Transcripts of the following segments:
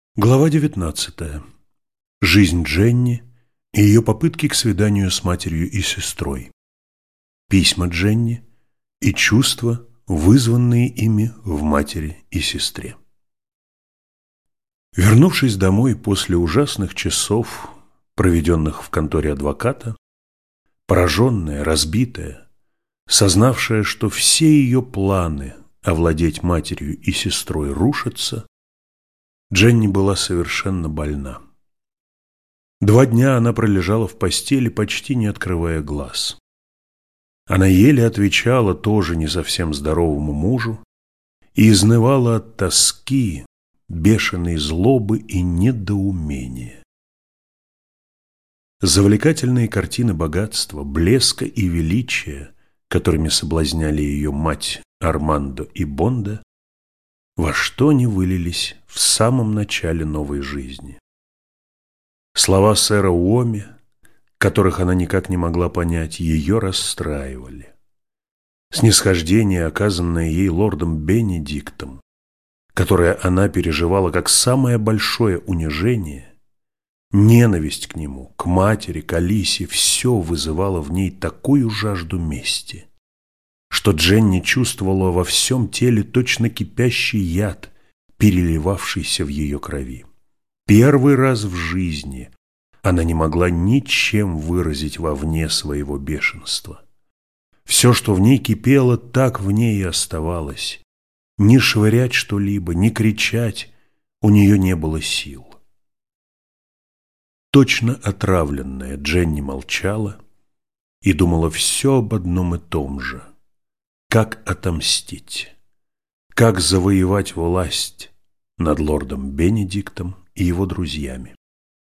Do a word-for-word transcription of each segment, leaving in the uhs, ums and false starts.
Глава девятнадцатая. Жизнь Дженни и ее попытки к свиданию с матерью и сестрой. Письма Дженни и чувства, вызванные ими в матери и сестре. Вернувшись домой после ужасных часов, проведенных в конторе адвоката, пораженная, разбитая, сознавшая, что все ее планы овладеть матерью и сестрой рушатся, Дженни была совершенно больна. Два дня она пролежала в постели, почти не открывая глаз. Она еле отвечала тоже не совсем здоровому мужу и изнывала от тоски, бешеной злобы и недоумения. Завлекательные картины богатства, блеска и величия, которыми соблазняли ее мать Армандо и Бонда, во что они вылились в самом начале новой жизни. Слова сэра Уоми, которых она никак не могла понять, ее расстраивали. Снисхождение, оказанное ей лордом Бенедиктом, которое она переживала как самое большое унижение, ненависть к нему, к матери, к Алисе, все вызывало в ней такую жажду мести, что Дженни чувствовала во всем теле точно кипящий яд, переливавшийся в ее крови. Первый раз в жизни она не могла ничем выразить вовне своего бешенства. Все, что в ней кипело, так в ней и оставалось. Ни швырять что-либо, ни кричать у нее не было сил. Точно отравленная, Дженни молчала и думала все об одном и том же. Как отомстить? Как завоевать власть над лордом Бенедиктом и его друзьями?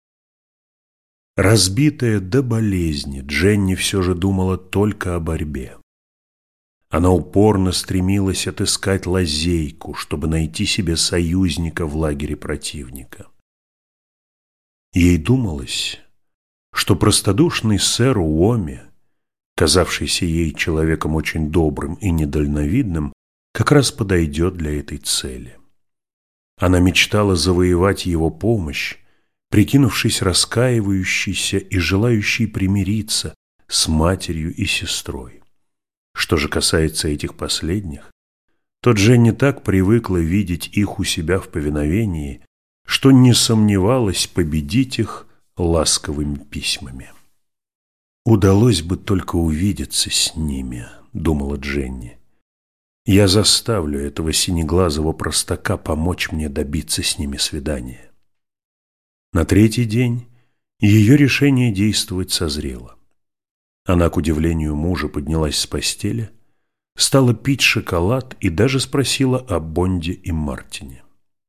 Разбитая до болезни, Дженни все же думала только о борьбе. Она упорно стремилась отыскать лазейку, чтобы найти себе союзника в лагере противника. Ей думалось, что простодушный сэр Уоми, казавшийся ей человеком очень добрым и недальновидным, как раз подойдет для этой цели. Она мечтала завоевать его помощь, прикинувшись раскаивающейся и желающей примириться с матерью и сестрой. Что же касается этих последних, то Дженни так привыкла видеть их у себя в повиновении, что не сомневалась победить их ласковыми письмами. «Удалось бы только увидеться с ними», — думала Дженни. «Я заставлю этого синеглазого простака помочь мне добиться с ними свидания». На третий день ее решение действовать созрело. Она, к удивлению мужа, поднялась с постели, стала пить шоколад и даже спросила о Бонде и Мартине.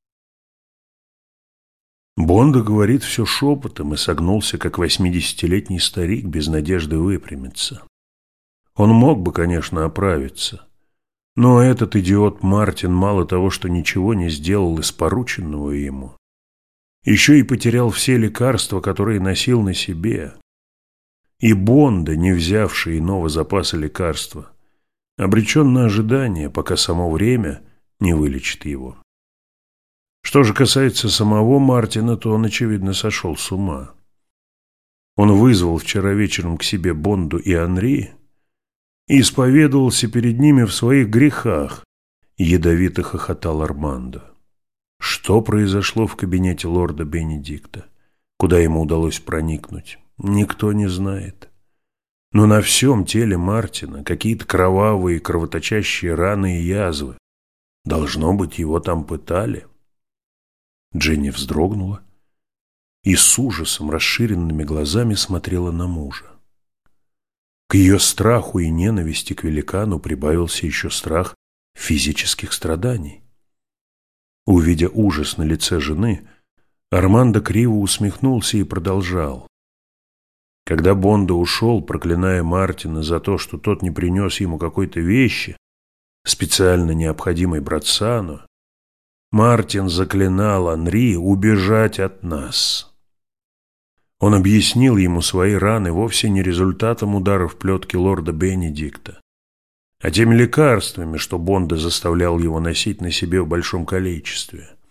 Бонда говорит все шепотом и согнулся, как восьмидесятилетний старик, без надежды выпрямиться. Он мог бы, конечно, оправиться, но этот идиот Мартин мало того, что ничего не сделал из порученного ему, еще и потерял все лекарства, которые носил на себе. И Бонда, не взявший иного запаса лекарства, обречен на ожидание, пока само время не вылечит его. Что же касается самого Мартина, то он, очевидно, сошел с ума. Он вызвал вчера вечером к себе Бонду и Анри и исповедовался перед ними в своих грехах, ядовито хохотал Армандо. Что произошло в кабинете лорда Бенедикта, куда ему удалось проникнуть, никто не знает. Но на всем теле Мартина какие-то кровавые, кровоточащие раны и язвы. Должно быть, его там пытали. Дженни вздрогнула и с ужасом, расширенными глазами смотрела на мужа. К ее страху и ненависти к великану прибавился еще страх физических страданий. Увидя ужас на лице жены, Армандо криво усмехнулся и продолжал. Когда Бонда ушел, проклиная Мартина за то, что тот не принес ему какой-то вещи, специально необходимой Братсану, Мартин заклинал Анри убежать от нас. Он объяснил ему свои раны вовсе не результатом ударов плетки лорда Бенедикта, а теми лекарствами, что Бонда заставлял его носить на себе в большом количестве.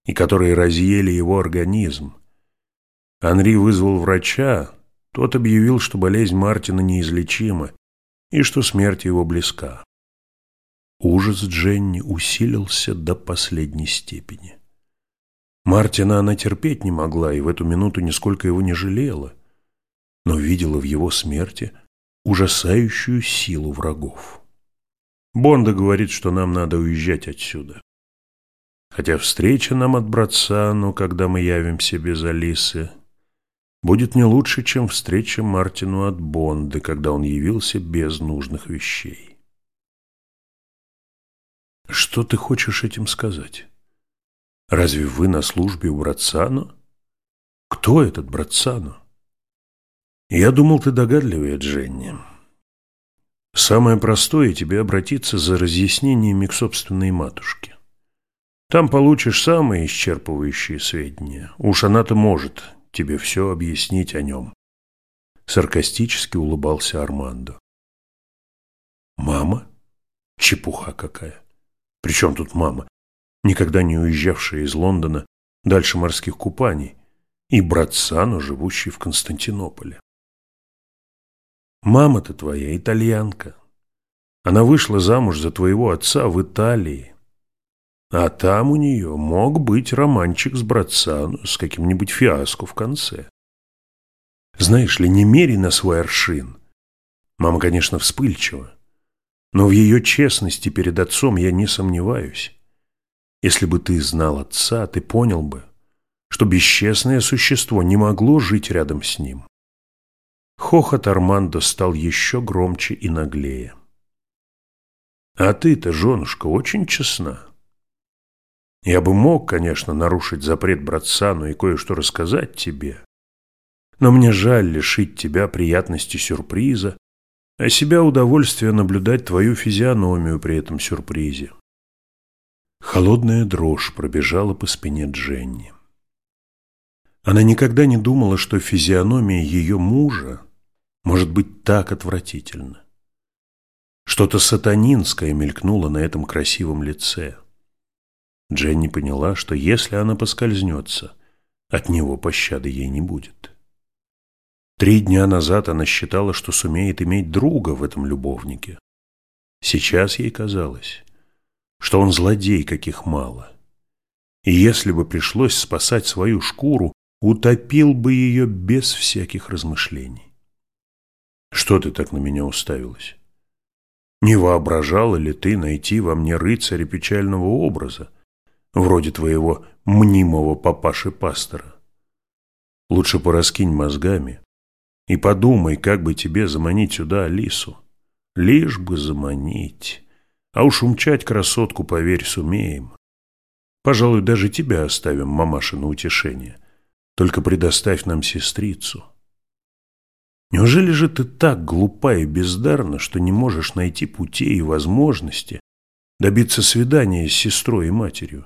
и которые разъели его организм. Анри вызвал врача, тот объявил, что болезнь Мартина неизлечима и что смерть его близка. Ужас Дженни усилился до последней степени. Мартина она терпеть не могла и в эту минуту нисколько его не жалела, но видела в его смерти ужасающую силу врагов. Бонда говорит, что нам надо уезжать отсюда. Хотя встреча нам от Братсано, когда мы явимся без Алисы, будет не лучше, чем встреча Мартину от Бонды, когда он явился без нужных вещей. Что ты хочешь этим сказать? Разве вы на службе у Братсано? Кто этот Братсано? Я думал, ты догадливее, Дженни. Самое простое тебе обратиться за разъяснениями к собственной матушке. Там получишь самые исчерпывающие сведения. Уж она-то может тебе все объяснить о нем. Саркастически улыбался Армандо. Мама? Чепуха какая. Причем тут мама, никогда не уезжавшая из Лондона дальше морских купаний, и Братсано, живущий в Константинополе. Мама-то твоя итальянка. Она вышла замуж за твоего отца в Италии. А там у нее мог быть романчик с Братсано с каким-нибудь фиаско в конце. Знаешь ли, не меряй на свой аршин. Мама, конечно, вспыльчива, но в ее честности перед отцом я не сомневаюсь. Если бы ты знал отца, ты понял бы, что бесчестное существо не могло жить рядом с ним. Хохот Армандо стал еще громче и наглее. А ты-то, женушка, очень честна. Я бы мог, конечно, нарушить запрет Братсано и кое-что рассказать тебе, но мне жаль лишить тебя приятности сюрприза, а себя удовольствия наблюдать твою физиономию при этом сюрпризе. Холодная дрожь пробежала по спине Дженни. Она никогда не думала, что физиономия ее мужа может быть так отвратительна. Что-то сатанинское мелькнуло на этом красивом лице. Дженни поняла, что если она поскользнется, от него пощады ей не будет. Три дня назад она считала, что сумеет иметь друга в этом любовнике. Сейчас ей казалось, что он злодей, каких мало. И если бы пришлось спасать свою шкуру, утопил бы ее без всяких размышлений. Что ты так на меня уставилась? Не воображала ли ты найти во мне рыцаря печального образа, вроде твоего мнимого папаши-пастора? Лучше пораскинь мозгами и подумай, как бы тебе заманить сюда Алису. Лишь бы заманить. А уж умчать красотку, поверь, сумеем. Пожалуй, даже тебя оставим, мамаша, на утешение. Только предоставь нам сестрицу. Неужели же ты так глупа и бездарна, что не можешь найти путей и возможности добиться свидания с сестрой и матерью?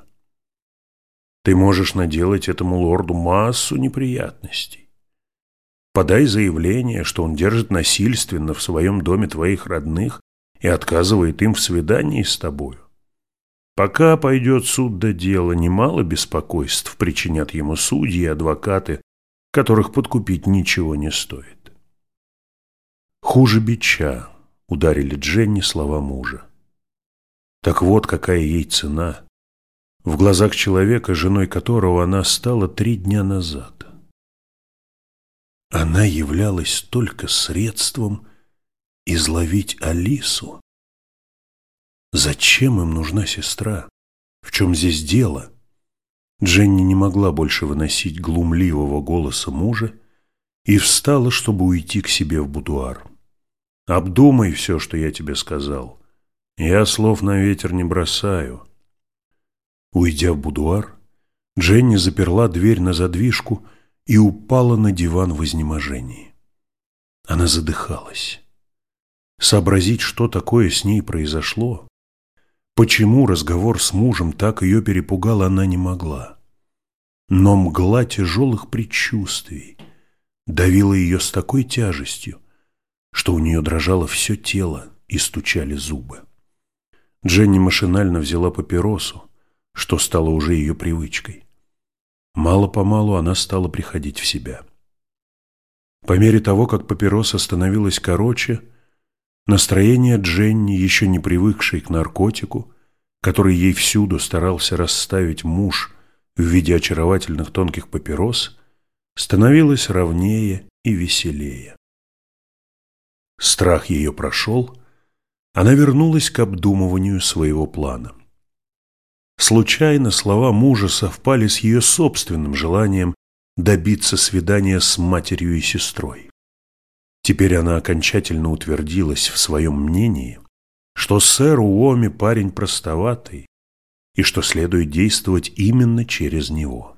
Ты можешь наделать этому лорду массу неприятностей. Подай заявление, что он держит насильственно в своем доме твоих родных и отказывает им в свидании с тобою. Пока пойдет суд до дела, немало беспокойств причинят ему судьи и адвокаты, которых подкупить ничего не стоит. Хуже бича ударили Дженни слова мужа. Так вот, какая ей цена в глазах человека, женой которого она стала три дня назад. Она являлась только средством изловить Алису. Зачем им нужна сестра? В чем здесь дело? Дженни не могла больше выносить глумливого голоса мужа и встала, чтобы уйти к себе в будуар. Обдумай все, что я тебе сказал. Я слов на ветер не бросаю. Уйдя в будуар, Дженни заперла дверь на задвижку и упала на диван в изнеможении. Она задыхалась. Сообразить, что такое с ней произошло, почему разговор с мужем так ее перепугал, она не могла. Но мгла тяжелых предчувствий давила ее с такой тяжестью, что у нее дрожало все тело и стучали зубы. Дженни машинально взяла папиросу, что стало уже ее привычкой, Мало-помалу она стала приходить в себя. По мере того, как папироса становилась короче, настроение Дженни, еще не привыкшей к наркотику, который ей всюду старался расставить муж в виде очаровательных тонких папирос, становилось ровнее и веселее. Страх ее прошел, она вернулась к обдумыванию своего плана. Случайно слова мужа совпали с ее собственным желанием добиться свидания с матерью и сестрой. Теперь она окончательно утвердилась в своем мнении, что сэр Уоми парень простоватый и что следует действовать именно через него.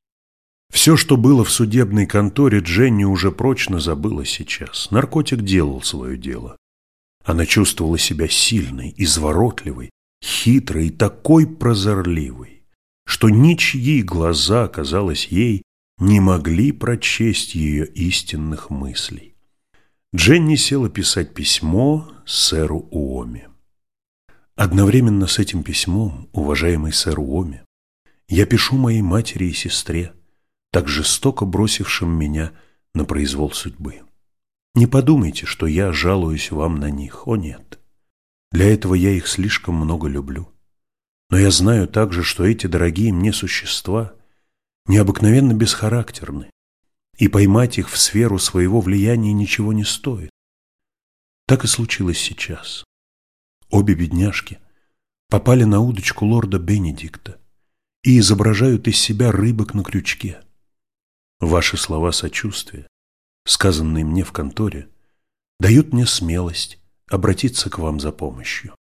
Все, что было в судебной конторе, Дженни уже прочно забыла сейчас. Наркотик делал свое дело. Она чувствовала себя сильной, изворотливой, хитрой и такой прозорливой, что ничьи глаза, казалось ей, не могли прочесть ее истинных мыслей. Дженни села писать письмо сэру Уоми. Одновременно с этим письмом, уважаемый сэр Уоми, я пишу моей матери и сестре, так жестоко бросившим меня на произвол судьбы. Не подумайте, что я жалуюсь вам на них, о нет. Для этого я их слишком много люблю. Но я знаю также, что эти дорогие мне существа необыкновенно бесхарактерны, и поймать их в сферу своего влияния ничего не стоит. Так и случилось сейчас. Обе бедняжки попали на удочку лорда Бенедикта и изображают из себя рыбок на крючке. Ваши слова сочувствия, сказанные мне в конторе, дают мне смелость обратиться к вам за помощью.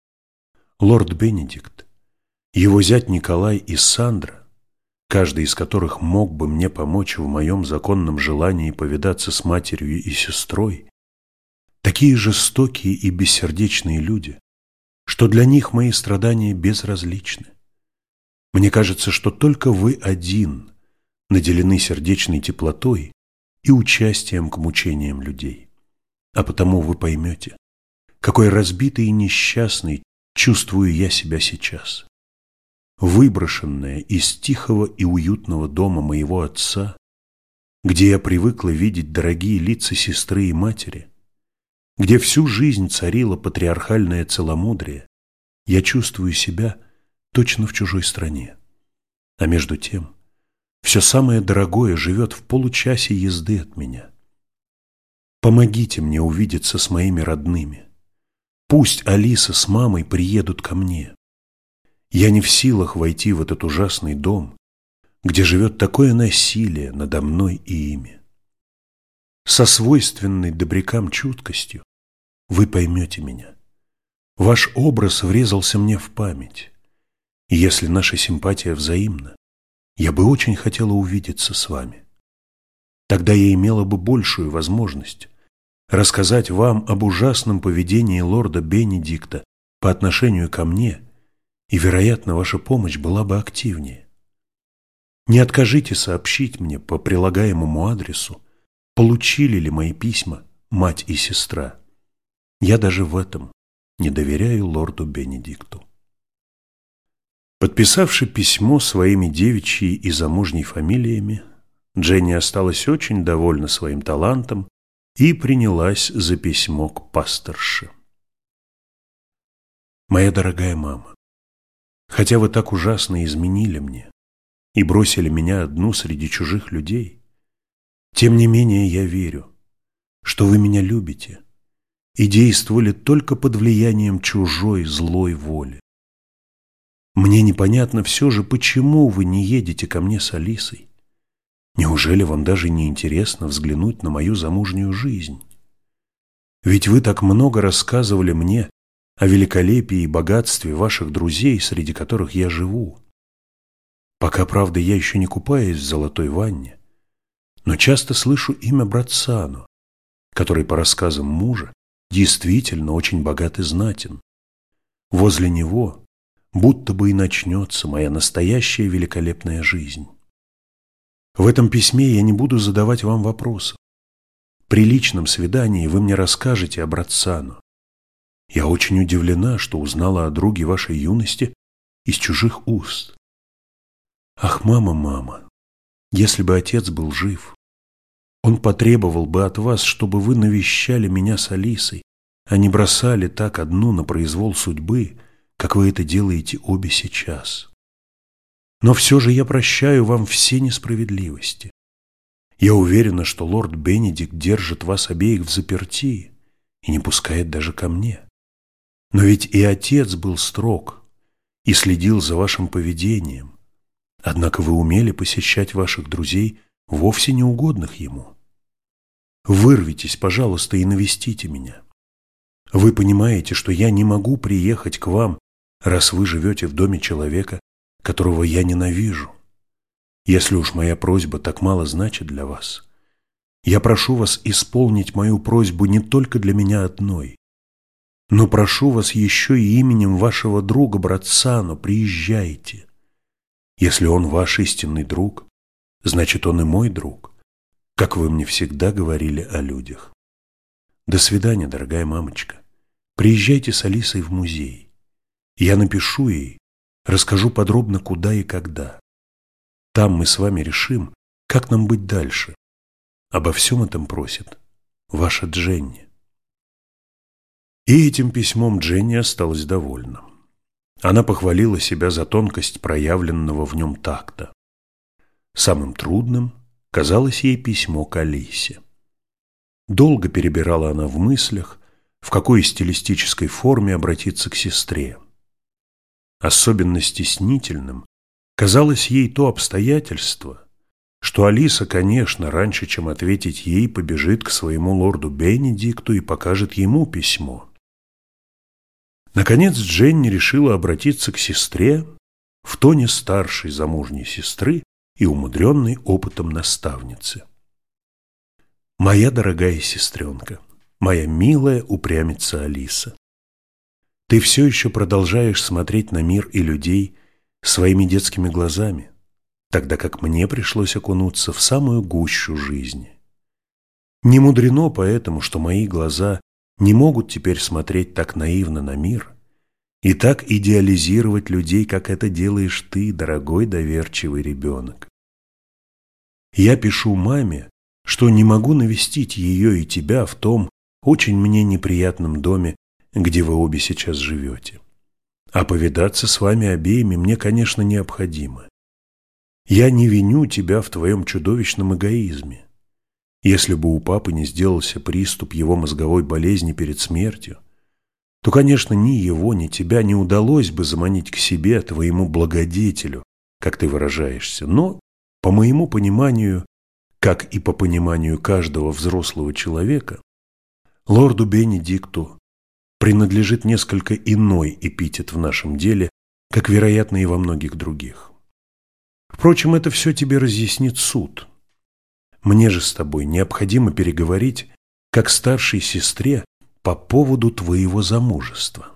Лорд Бенедикт, его зять Николай и Сандра, каждый из которых мог бы мне помочь в моем законном желании повидаться с матерью и сестрой, такие жестокие и бессердечные люди, что для них мои страдания безразличны. Мне кажется, что только вы один наделены сердечной теплотой и участием к мучениям людей. А потому вы поймете, какой разбитый и несчастный чувствую я себя сейчас. Выброшенная из тихого и уютного дома моего отца, где я привыкла видеть дорогие лица сестры и матери, где всю жизнь царило патриархальное целомудрие, я чувствую себя точно в чужой стране. А между тем, все самое дорогое живет в получасе езды от меня. Помогите мне увидеться с моими родными. Пусть Алиса с мамой приедут ко мне. Я не в силах войти в этот ужасный дом, где живет такое насилие надо мной и ими. Со свойственной добрякам чуткостью вы поймете меня. Ваш образ врезался мне в память, и если наша симпатия взаимна, я бы очень хотела увидеться с вами. Тогда я имела бы большую возможность рассказать вам об ужасном поведении лорда Бенедикта по отношению ко мне, и, вероятно, ваша помощь была бы активнее. Не откажите сообщить мне по прилагаемому адресу, получили ли мои письма мать и сестра. Я даже в этом не доверяю лорду Бенедикту. Подписавши письмо своими девичьей и замужней фамилиями, Дженни осталась очень довольна своим талантом и принялась за письмо к пасторше. «Моя дорогая мама, хотя вы так ужасно изменили мне и бросили меня одну среди чужих людей, тем не менее я верю, что вы меня любите и действовали только под влиянием чужой злой воли. Мне непонятно все же, почему вы не едете ко мне с Алисой. Неужели вам даже не интересно взглянуть на мою замужнюю жизнь? Ведь вы так много рассказывали мне о великолепии и богатстве ваших друзей, среди которых я живу. Пока, правда, я еще не купаюсь в золотой ванне, но часто слышу имя Братсано, который, по рассказам мужа, действительно очень богат и знатен. Возле него будто бы и начнется моя настоящая великолепная жизнь. В этом письме я не буду задавать вам вопросов. При личном свидании вы мне расскажете о Братсано. Я очень удивлена, что узнала о друге вашей юности из чужих уст. Ах, мама, мама, Если бы отец был жив, он потребовал бы от вас, чтобы вы навещали меня с Алисой, а не бросали так одну на произвол судьбы, как вы это делаете обе сейчас. Но все же я прощаю вам все несправедливости. Я уверена, что лорд Бенедикт держит вас обеих в заперти и не пускает даже ко мне. Но ведь и отец был строг и следил за вашим поведением. Однако вы умели посещать ваших друзей, вовсе не угодных ему. Вырвитесь, пожалуйста, и навестите меня. Вы понимаете, что я не могу приехать к вам, раз вы живете в доме человека, которого я ненавижу. Если уж моя просьба так мало значит для вас, я прошу вас исполнить мою просьбу не только для меня одной, но прошу вас еще и именем вашего друга Братсано, приезжайте. Если он ваш истинный друг, значит, он и мой друг, как вы мне всегда говорили о людях. До свидания, дорогая мамочка. Приезжайте с Алисой в музей. Я напишу ей, расскажу подробно, куда и когда. Там мы с вами решим, как нам быть дальше. Обо всем этом просит ваша Дженни. И этим письмом Дженни осталась довольна. Она похвалила себя за тонкость проявленного в нем такта. Самым трудным казалось ей письмо к Алисе. Долго перебирала она в мыслях, в какой стилистической форме обратиться к сестре. Особенно стеснительным казалось ей то обстоятельство, что Алиса, конечно, раньше, чем ответить ей, побежит к своему лорду Бенедикту и покажет ему письмо. Наконец Дженни решила обратиться к сестре в тоне старшей замужней сестры и умудренной опытом наставницы. «Моя дорогая сестренка, моя милая упрямица Алиса, ты все еще продолжаешь смотреть на мир и людей своими детскими глазами, тогда как мне пришлось окунуться в самую гущу жизни. Не мудрено поэтому, что мои глаза не могут теперь смотреть так наивно на мир и так идеализировать людей, как это делаешь ты, дорогой доверчивый ребенок. Я пишу маме, что не могу навестить ее и тебя в том очень мне неприятном доме, где вы обе сейчас живете. А повидаться с вами обеими мне, конечно, необходимо. Я не виню тебя в твоем чудовищном эгоизме. Если бы у папы не сделался приступ его мозговой болезни перед смертью, то, конечно, ни его, ни тебя не удалось бы заманить к себе, твоему благодетелю, как ты выражаешься. Но, по моему пониманию, как и по пониманию каждого взрослого человека, лорду Бенедикту принадлежит несколько иной эпитет в нашем деле, как, вероятно, и во многих других. Впрочем, это все тебе разъяснит суд. Мне же с тобой необходимо переговорить, как старшей сестре, по поводу твоего замужества.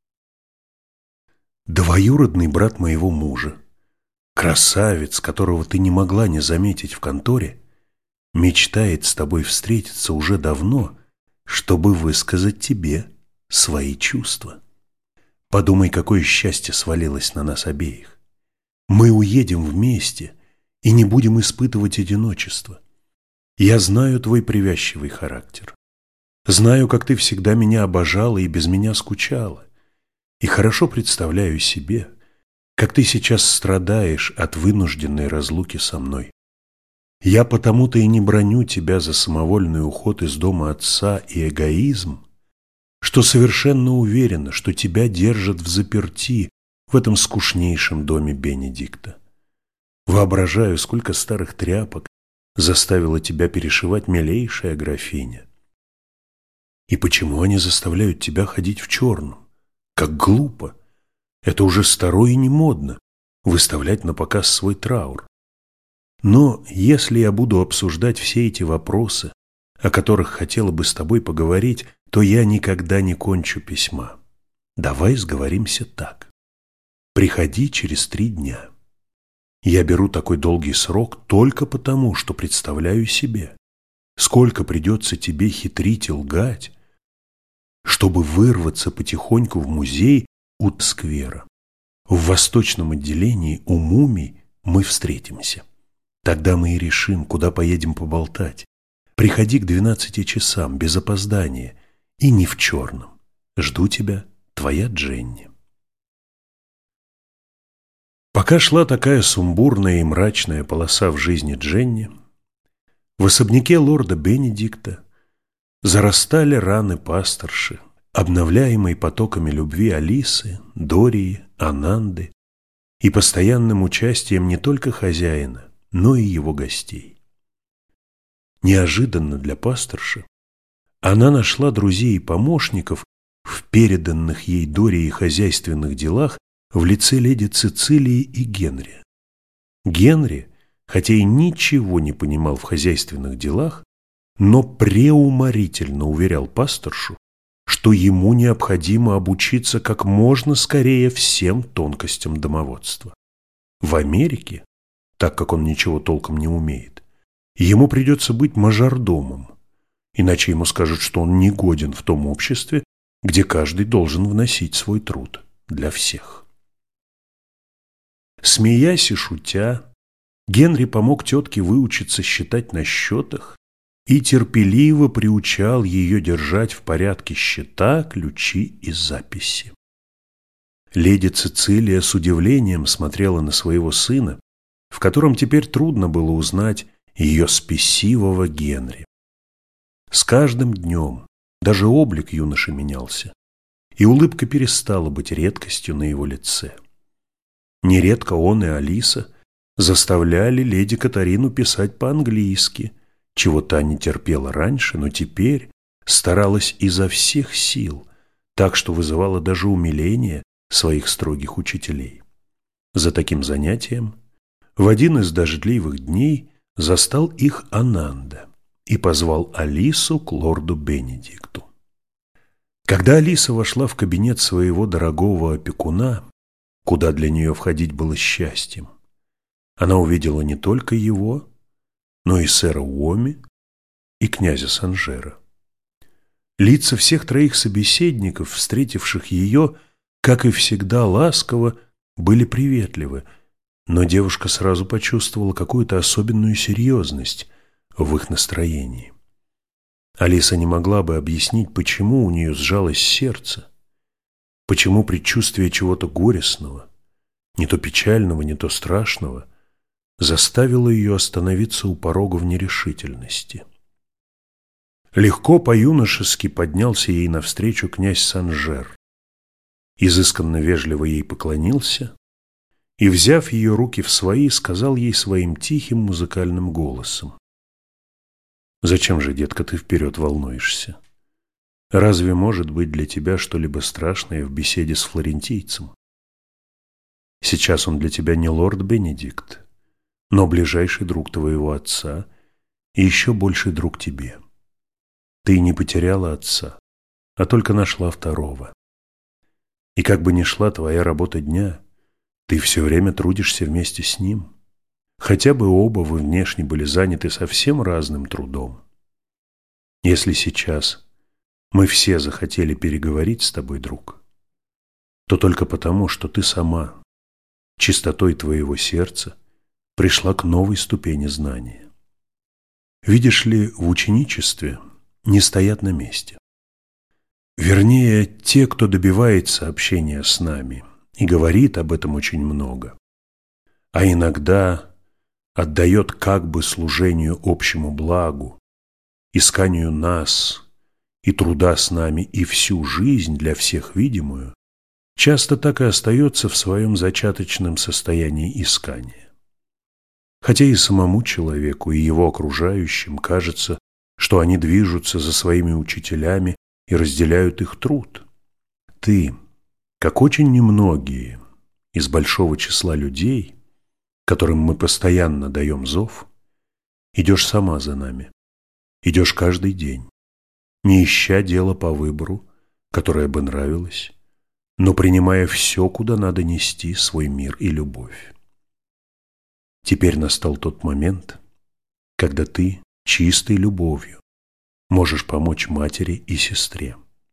Двоюродный брат моего мужа, красавец, которого ты не могла не заметить в конторе, мечтает с тобой встретиться уже давно, чтобы высказать тебе свои чувства. Подумай, какое счастье свалилось на нас обеих. Мы уедем вместе и не будем испытывать одиночество. Я знаю твой привязчивый характер. Знаю, как ты всегда меня обожала и без меня скучала. И хорошо представляю себе, как ты сейчас страдаешь от вынужденной разлуки со мной. Я потому-то и не браню тебя за самовольный уход из дома отца и эгоизм, что совершенно уверена, что тебя держат в заперти в этом скучнейшем доме Бенедикта. Воображаю, сколько старых тряпок заставила тебя перешивать милейшая графиня. И почему они заставляют тебя ходить в черном? Как глупо! Это уже старо и не модно – выставлять на показ свой траур. Но если я буду обсуждать все эти вопросы, о которых хотела бы с тобой поговорить, то я никогда не кончу письма. Давай сговоримся так. Приходи через три дня. Я беру такой долгий срок только потому, что представляю себе, сколько придется тебе хитрить и лгать, чтобы вырваться потихоньку в музей у сквера. В восточном отделении у мумий мы встретимся. Тогда мы и решим, куда поедем поболтать. Приходи к двенадцати часам, без опоздания, и не в черном. Жду тебя, твоя Дженни». Пока шла такая сумбурная и мрачная полоса в жизни Дженни, в особняке лорда Бенедикта зарастали раны пасторши, обновляемой потоками любви Алисы, Дории, Ананды и постоянным участием не только хозяина, но и его гостей. Неожиданно для пасторши она нашла друзей и помощников в переданных ей Дорией хозяйственных делах в лице леди Цицилии и Генри. Генри, хотя и ничего не понимал в хозяйственных делах, но преуморительно уверял пасторшу, что ему необходимо обучиться как можно скорее всем тонкостям домоводства. В Америке, так как он ничего толком не умеет, ему придется быть мажордомом, иначе ему скажут, что он не годен в том обществе, где каждый должен вносить свой труд для всех. Смеясь и шутя, Генри помог тетке выучиться считать на счетах и терпеливо приучал ее держать в порядке счета, ключи и записи. Леди Цицилия с удивлением смотрела на своего сына, в котором теперь трудно было узнать ее спесивого Генри. С каждым днем даже облик юноши менялся, и улыбка перестала быть редкостью на его лице. Нередко он и Алиса заставляли леди Катарину писать по-английски, чего та не терпела раньше, но теперь старалась изо всех сил, так что вызывала даже умиление своих строгих учителей. За таким занятием в один из дождливых дней застал их Ананда и позвал Алису к лорду Бенедикту. Когда Алиса вошла в кабинет своего дорогого опекуна, куда для нее входить было счастьем, она увидела не только его, но и сэра Уоми и князя Санжера. Лица всех троих собеседников, встретивших ее, как и всегда ласково, были приветливы, но девушка сразу почувствовала какую-то особенную серьезность в их настроении. Алиса не могла бы объяснить, почему у нее сжалось сердце, почему предчувствие чего-то горестного, не то печального, не то страшного, заставило ее остановиться у порога в нерешительности. Легко по-юношески поднялся ей навстречу князь Санжер, изысканно вежливо ей поклонился и, взяв ее руки в свои, сказал ей своим тихим музыкальным голосом: «Зачем же, детка, ты вперед волнуешься? Разве может быть для тебя что-либо страшное в беседе с флорентийцем? Сейчас он для тебя не лорд Бенедикт, но ближайший друг твоего отца и еще больший друг тебе. Ты не потеряла отца, а только нашла второго. И как бы ни шла твоя работа дня, ты все время трудишься вместе с ним. Хотя бы оба вы внешне были заняты совсем разным трудом. Если сейчас мы все захотели переговорить с тобой, друг, то только потому, что ты сама, чистотой твоего сердца, пришла к новой ступени знания. Видишь ли, в ученичестве не стоят на месте. Вернее, те, кто добивается общения с нами и говорит об этом очень много, а иногда отдает как бы служению общему благу, исканию нас и труда с нами и всю жизнь для всех видимую, часто так и остается в своем зачаточном состоянии искания. Хотя и самому человеку, и его окружающим кажется, что они движутся за своими учителями и разделяют их труд. Ты, как очень немногие из большого числа людей, которым мы постоянно даем зов, идешь сама за нами, идешь каждый день, не ища дела по выбору, которое бы нравилось, но принимая все, куда надо нести свой мир и любовь. Теперь настал тот момент, когда ты чистой любовью можешь помочь матери и сестре.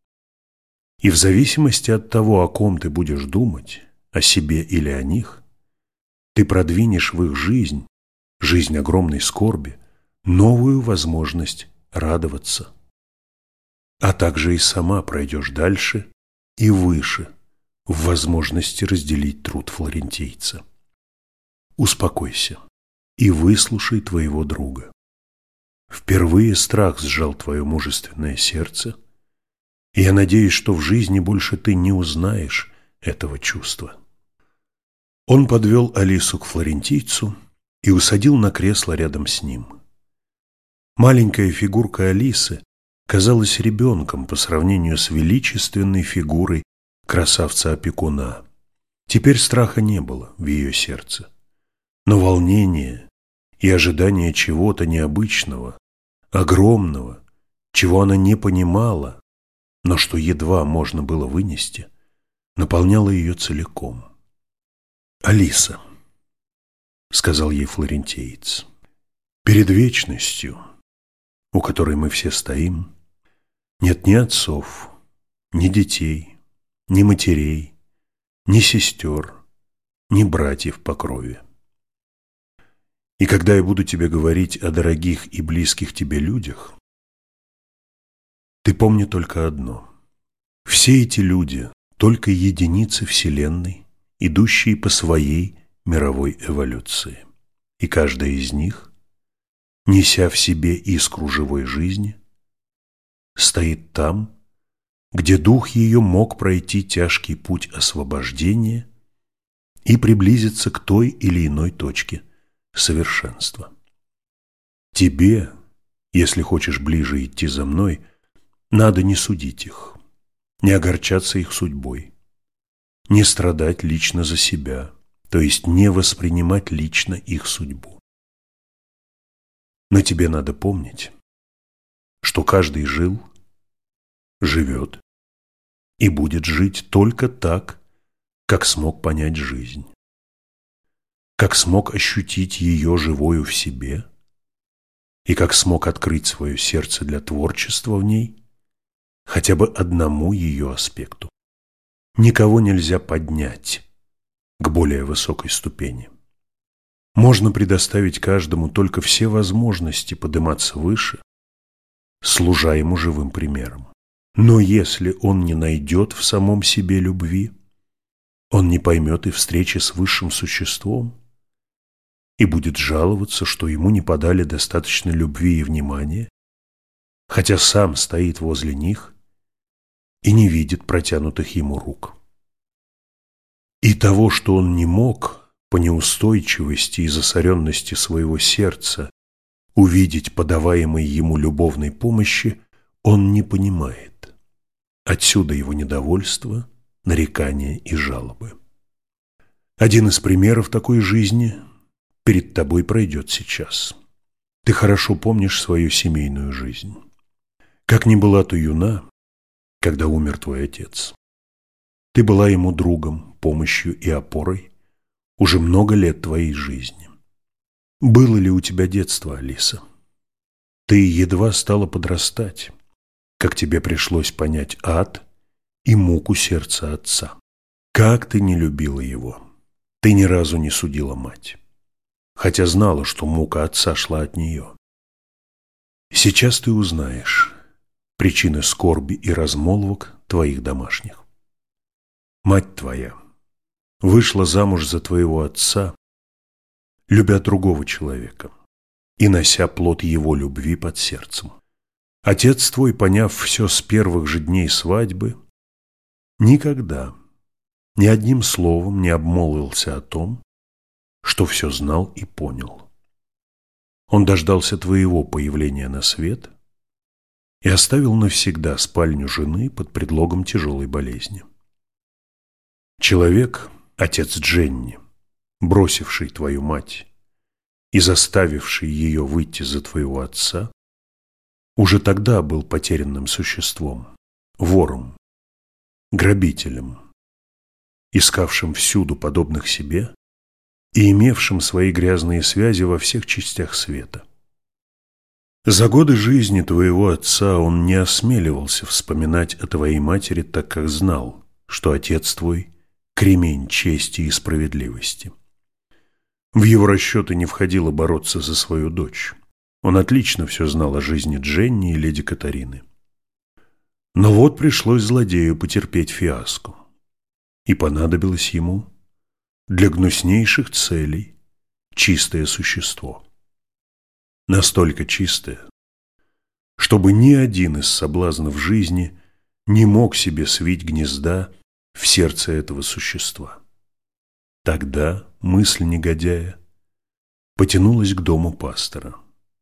И в зависимости от того, о ком ты будешь думать, о себе или о них, ты продвинешь в их жизнь жизнь огромной скорби, новую возможность радоваться. А также и сама пройдешь дальше и выше в возможности разделить труд флорентийца. Успокойся и выслушай твоего друга. Впервые страх сжал твое мужественное сердце, и я надеюсь, что в жизни больше ты не узнаешь этого чувства. Он подвел Алису к флорентийцу и усадил на кресло рядом с ним. Маленькая фигурка Алисы казалась ребенком по сравнению с величественной фигурой красавца-опекуна. Теперь страха не было в ее сердце, но волнение и ожидание чего-то необычного, огромного, чего она не понимала, но что едва можно было вынести, наполняло ее целиком. «Алиса», — сказал ей флорентиец, — «перед вечностью, у которой мы все стоим, нет ни отцов, ни детей, ни матерей, ни сестер, ни братьев по крови. И когда я буду тебе говорить о дорогих и близких тебе людях, ты помни только одно. Все эти люди – только единицы Вселенной, идущие по своей мировой эволюции. И каждая из них, неся в себе искру живой жизни, стоит там, где дух ее мог пройти тяжкий путь освобождения и приблизиться к той или иной точке совершенства. Тебе, если хочешь ближе идти за мной, надо не судить их, не огорчаться их судьбой, не страдать лично за себя, то есть не воспринимать лично их судьбу. Но тебе надо помнить, что каждый жил, живет и будет жить только так, как смог понять жизнь, как смог ощутить ее живою в себе и как смог открыть свое сердце для творчества в ней хотя бы одному ее аспекту. Никого нельзя поднять к более высокой ступени. Можно предоставить каждому только все возможности подниматься выше, служа ему живым примером. Но если он не найдет в самом себе любви, он не поймет и встречи с высшим существом и будет жаловаться, что ему не подали достаточно любви и внимания, хотя сам стоит возле них и не видит протянутых ему рук. И того, что он не мог по неустойчивости и засоренности своего сердца увидеть подаваемой ему любовной помощи, он не понимает. Отсюда его недовольство, нарекания и жалобы. Один из примеров такой жизни перед тобой пройдет сейчас. Ты хорошо помнишь свою семейную жизнь. Как ни была ты юна, когда умер твой отец. Ты была ему другом, помощью и опорой уже много лет твоей жизни. Было ли у тебя детство, Алиса? Ты едва стала подрастать, как тебе пришлось понять ад и муку сердца отца. Как ты не любила его. Ты ни разу не судила мать, хотя знала, что мука отца шла от нее. Сейчас ты узнаешь причины скорби и размолвок твоих домашних. Мать твоя вышла замуж за твоего отца, любя другого человека и нося плод его любви под сердцем. Отец твой, поняв все с первых же дней свадьбы, никогда ни одним словом не обмолвился о том, что все знал и понял. Он дождался твоего появления на свет и оставил навсегда спальню жены под предлогом тяжелой болезни. Человек, отец Дженни, бросивший твою мать и заставивший ее выйти за твоего отца, уже тогда был потерянным существом, вором, грабителем, искавшим всюду подобных себе и имевшим свои грязные связи во всех частях света. За годы жизни твоего отца он не осмеливался вспоминать о твоей матери, так как знал, что отец твой – кремень чести и справедливости. В его расчеты не входило бороться за свою дочь. Он отлично все знал о жизни Дженни и леди Катарины. Но вот пришлось злодею потерпеть фиаско. И понадобилось ему для гнуснейших целей чистое существо. Настолько чистое, чтобы ни один из соблазнов жизни не мог себе свить гнезда в сердце этого существа. Тогда мысль негодяя потянулась к дому пастора.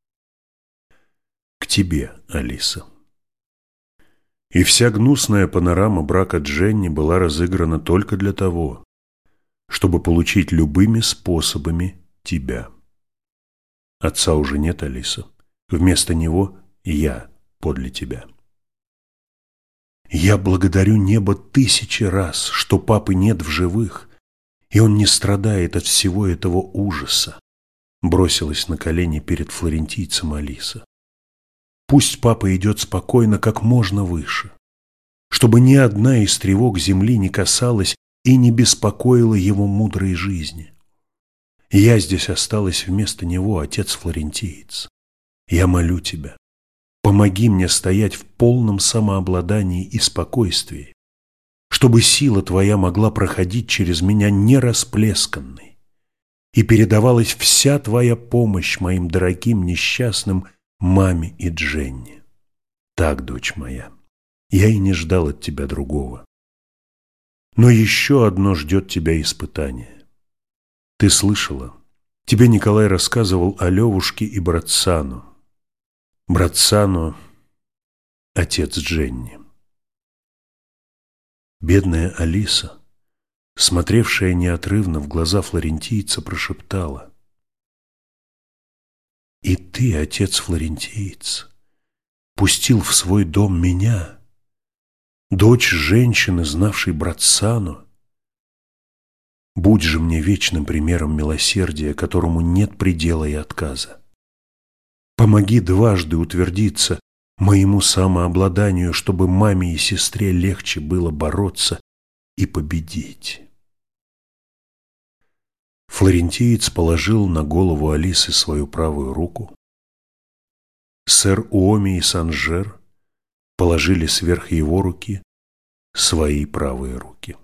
К тебе, Алиса. И вся гнусная панорама брака Дженни была разыграна только для того, чтобы получить любыми способами тебя. Отца уже нет, Алиса. Вместо него я подле тебя. Я благодарю небо тысячи раз, что папы нет в живых, и он не страдает от всего этого ужаса. Бросилась на колени перед флорентийцем Алиса. Пусть папа идет спокойно как можно выше, чтобы ни одна из тревог земли не касалась и не беспокоила его мудрой жизни. Я здесь осталась вместо него, отец-флорентиец. Я молю тебя, помоги мне стоять в полном самообладании и спокойствии, чтобы сила твоя могла проходить через меня нерасплесканной, и передавалась вся твоя помощь моим дорогим несчастным маме и Дженни. Так, дочь моя, я и не ждал от тебя другого. Но еще одно ждет тебя испытание. Ты слышала? Тебе Николай рассказывал о Левушке и Братцану. Братцану – отец Дженни. Бедная Алиса, смотревшая неотрывно в глаза флорентийца, прошептала: «И ты, отец-флорентиец, пустил в свой дом меня, дочь женщины, знавшей Братцану? Будь же мне вечным примером милосердия, которому нет предела и отказа. Помоги дважды утвердиться моему самообладанию, чтобы маме и сестре легче было бороться и победить». Флорентиец положил на голову Алисы свою правую руку. Сэр Уоми и Санжер положили сверх его руки свои правые руки.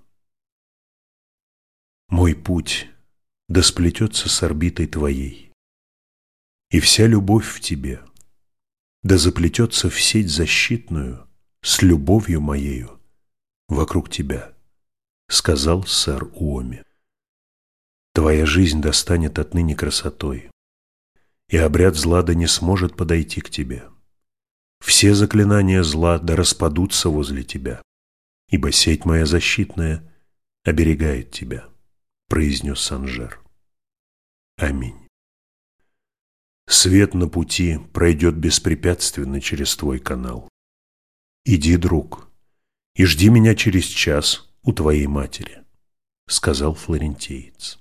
Мой путь да сплетется с орбитой твоей, и вся любовь в тебе да заплетется в сеть защитную с любовью моею вокруг тебя, сказал сэр Уоми. Твоя жизнь достанет отныне красотой, и обряд зла да не сможет подойти к тебе. Все заклинания зла да распадутся возле тебя, ибо сеть моя защитная оберегает тебя, произнес Санжер. Аминь. Свет на пути пройдет беспрепятственно через твой канал. Иди, друг, и жди меня через час у твоей матери, сказал флорентиец.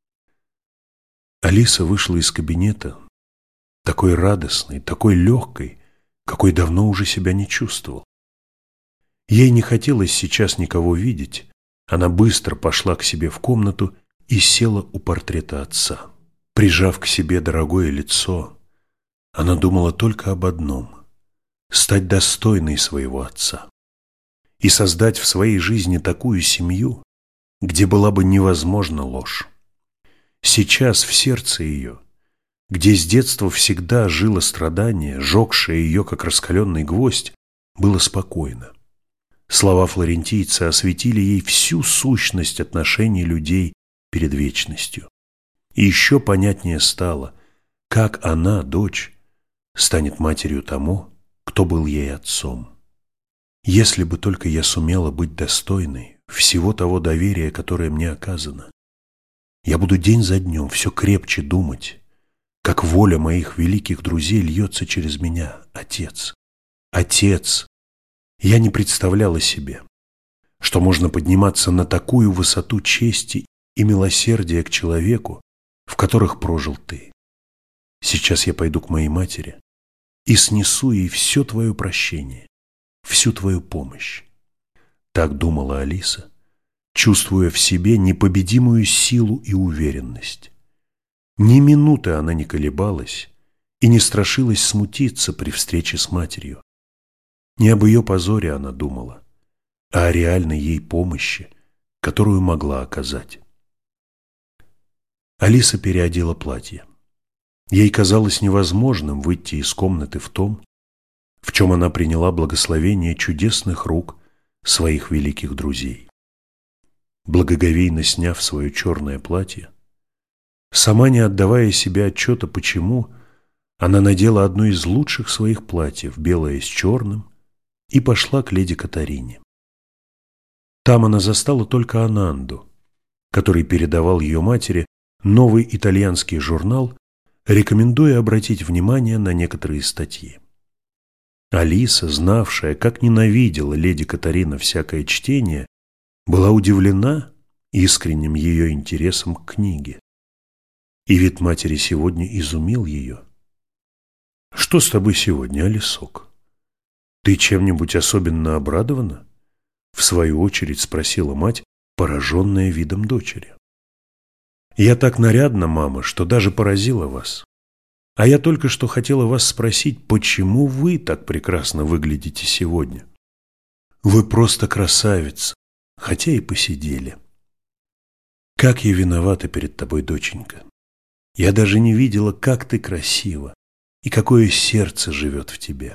Алиса вышла из кабинета такой радостной, такой легкой, какой давно уже себя не чувствовал. Ей не хотелось сейчас никого видеть. Она быстро пошла к себе в комнату и села у портрета отца. Прижав к себе дорогое лицо, она думала только об одном – стать достойной своего отца и создать в своей жизни такую семью, где была бы невозможна ложь. Сейчас в сердце ее, где с детства всегда жило страдание, жегшее ее, как раскаленный гвоздь, было спокойно. Слова флорентийца осветили ей всю сущность отношений людей перед вечностью. И еще понятнее стало, как она, дочь, станет матерью тому, кто был ей отцом. Если бы только я сумела быть достойной всего того доверия, которое мне оказано, я буду день за днем все крепче думать, как воля моих великих друзей льется через меня, отец. Отец! Я не представляла себе, что можно подниматься на такую высоту чести и милосердия к человеку, в которых прожил ты. Сейчас я пойду к моей матери и снесу ей все твое прощение, всю твою помощь. Так думала Алиса, чувствуя в себе непобедимую силу и уверенность. Ни минуты она не колебалась и не страшилась смутиться при встрече с матерью. Не об ее позоре она думала, а о реальной ей помощи, которую могла оказать. Алиса переодела платье. Ей казалось невозможным выйти из комнаты в том, в чем она приняла благословение чудесных рук своих великих друзей. Благоговейно сняв свое черное платье, сама не отдавая себе отчета, почему, она надела одно из лучших своих платьев, белое с черным, и пошла к леди Катарине. Там она застала только Ананду, который передавал ее матери новый итальянский журнал, рекомендуя обратить внимание на некоторые статьи. Алиса, знавшая, как ненавидела леди Катарина всякое чтение, была удивлена искренним ее интересом к книге. И вид матери сегодня изумил ее. «Что с тобой сегодня, Алисок? Ты чем-нибудь особенно обрадована?» В свою очередь спросила мать, пораженная видом дочери. «Я так нарядна, мама, что даже поразила вас. А я только что хотела вас спросить, почему вы так прекрасно выглядите сегодня? Вы просто красавица, хотя и посидели. Как я виновата перед тобой, доченька. Я даже не видела, как ты красива и какое сердце живет в тебе».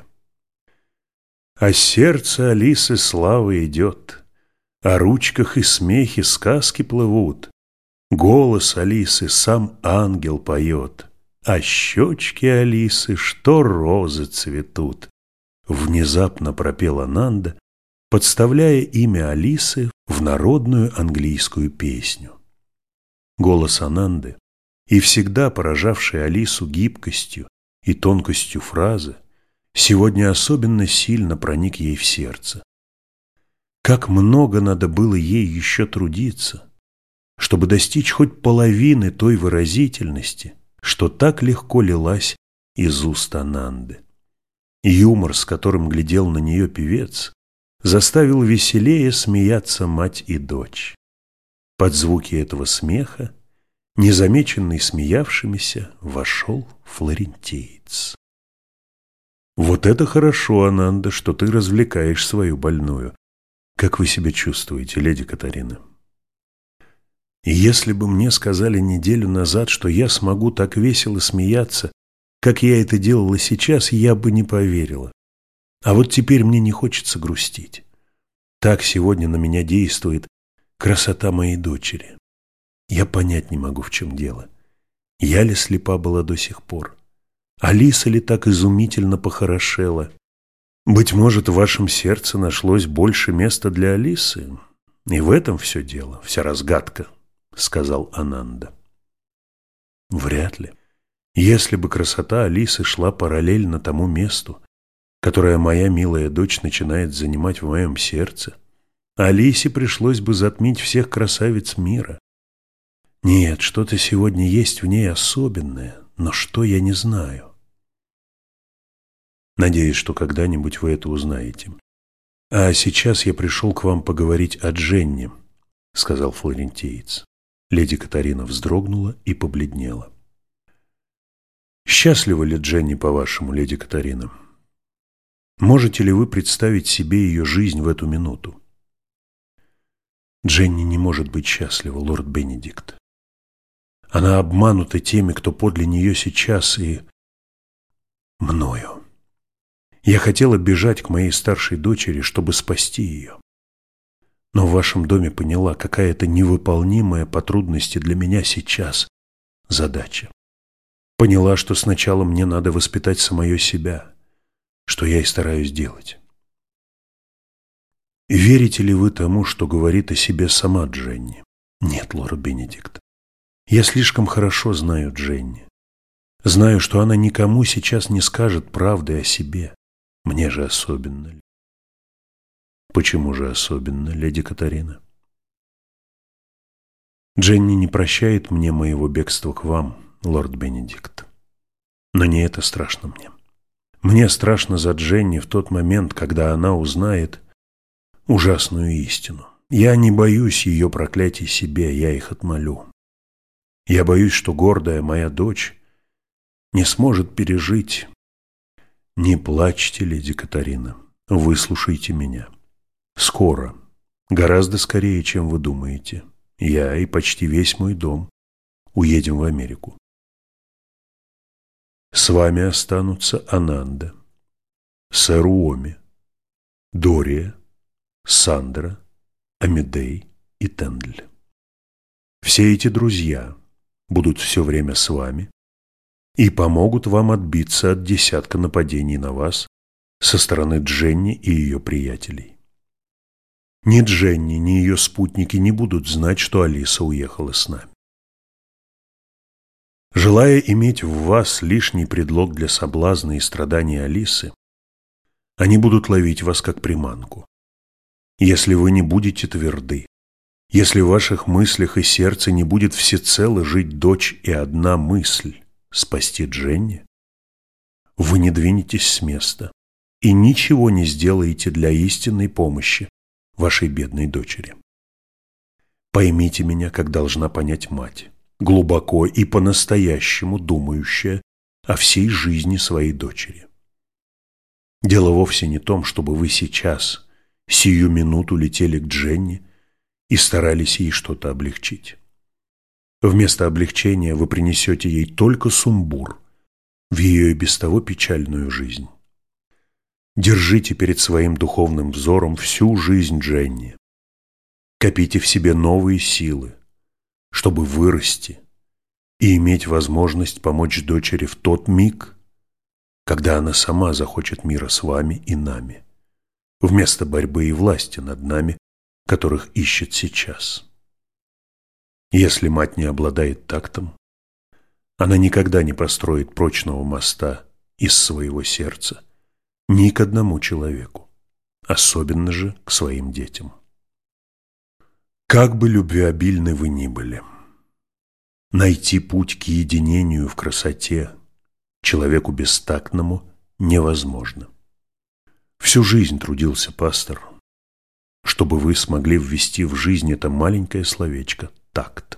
А сердце Алисы славы идет, о ручках и смехе сказки плывут. Голос Алисы сам ангел поет, а щечки Алисы, что розы цветут. Внезапно пропела Нанда, подставляя имя Алисы в народную английскую песню. Голос Ананды, и всегда поражавший Алису гибкостью и тонкостью фразы, сегодня особенно сильно проник ей в сердце. Как много надо было ей еще трудиться, чтобы достичь хоть половины той выразительности, что так легко лилась из уст Ананды. Юмор, с которым глядел на нее певец, заставил веселее смеяться мать и дочь. Под звуки этого смеха, незамеченный смеявшимися, вошел флорентиец. «Вот это хорошо, Ананда, что ты развлекаешь свою больную. Как вы себя чувствуете, леди Катарина?» И если бы мне сказали неделю назад, что я смогу так весело смеяться, как я это делала сейчас, я бы не поверила. А вот теперь мне не хочется грустить. Так сегодня на меня действует красота моей дочери. Я понять не могу, в чем дело. Я ли слепа была до сих пор? Алиса ли так изумительно похорошела? Быть может, в вашем сердце нашлось больше места для Алисы? И в этом все дело, вся разгадка, — сказал Ананда. Вряд ли. Если бы красота Алисы шла параллельно тому месту, которое моя милая дочь начинает занимать в моем сердце, Алисе пришлось бы затмить всех красавиц мира. Нет, что-то сегодня есть в ней особенное, но что, я не знаю. Надеюсь, что когда-нибудь вы это узнаете. А сейчас я пришел к вам поговорить о Дженни, — сказал флорентиец. Леди Катарина вздрогнула и побледнела. Счастлива ли Дженни, по-вашему, леди Катарина? Можете ли вы представить себе ее жизнь в эту минуту? Дженни не может быть счастлива, лорд Бенедикт. Она обманута теми, кто подле нее сейчас, и мною. Я хотела бежать к моей старшей дочери, чтобы спасти ее. Но в вашем доме поняла, какая это невыполнимая по трудности для меня сейчас задача. Поняла, что сначала мне надо воспитать самое себя, что я и стараюсь делать. Верите ли вы тому, что говорит о себе сама Дженни? Нет, лорд Бенедикт. Я слишком хорошо знаю Дженни. Знаю, что она никому сейчас не скажет правды о себе. Мне же особенно. Почему же особенно, леди Катарина? Дженни не прощает мне моего бегства к вам, лорд Бенедикт. Но не это страшно мне. Мне страшно за Дженни в тот момент, когда она узнает ужасную истину. Я не боюсь ее проклятий себе, я их отмолю. Я боюсь, что гордая моя дочь не сможет пережить. Не плачьте, леди Катарина, выслушайте меня. Скоро, гораздо скорее, чем вы думаете, я и почти весь мой дом уедем в Америку. С вами останутся Ананда, сэр Уоми, Дория, Сандра, Амедей и Тендль. Все эти друзья будут все время с вами и помогут вам отбиться от десятка нападений на вас со стороны Дженни и ее приятелей. Ни Дженни, ни ее спутники не будут знать, что Алиса уехала с нами. Желая иметь в вас лишний предлог для соблазна и страданий Алисы, они будут ловить вас как приманку. Если вы не будете тверды, если в ваших мыслях и сердце не будет всецело жить дочь и одна мысль – спасти Дженни, вы не двинетесь с места и ничего не сделаете для истинной помощи вашей бедной дочери. Поймите меня, как должна понять мать, глубоко и по-настоящему думающая о всей жизни своей дочери. Дело вовсе не в том, чтобы вы сейчас, сию минуту летели к Дженни и старались ей что-то облегчить. Вместо облегчения вы принесете ей только сумбур в ее и без того печальную жизнь. Держите перед своим духовным взором всю жизнь Дженни. Копите в себе новые силы, чтобы вырасти и иметь возможность помочь дочери в тот миг, когда она сама захочет мира с вами и нами, вместо борьбы и власти над нами, которых ищет сейчас. Если мать не обладает тактом, она никогда не построит прочного моста из своего сердца ни к одному человеку, особенно же к своим детям. Как бы любвеобильны вы ни были, найти путь к единению в красоте человеку бестактному невозможно. Всю жизнь трудился пастор, чтобы вы смогли ввести в жизнь это маленькое словечко «такт».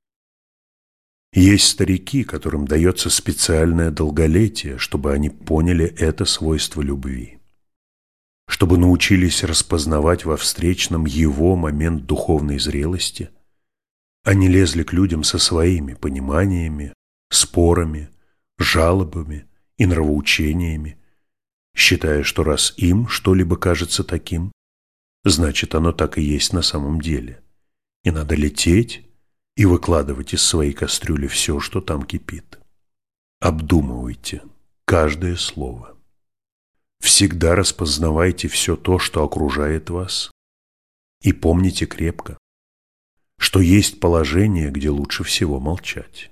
Есть старики, которым дается специальное долголетие, чтобы они поняли это свойство любви, чтобы научились распознавать во встречном его момент духовной зрелости, а не лезли к людям со своими пониманиями, спорами, жалобами и нравоучениями, считая, что раз им что-либо кажется таким, значит, оно так и есть на самом деле, и надо лететь и выкладывать из своей кастрюли все, что там кипит. Обдумывайте каждое слово. Всегда распознавайте все то, что окружает вас, и помните крепко, что есть положение, где лучше всего молчать.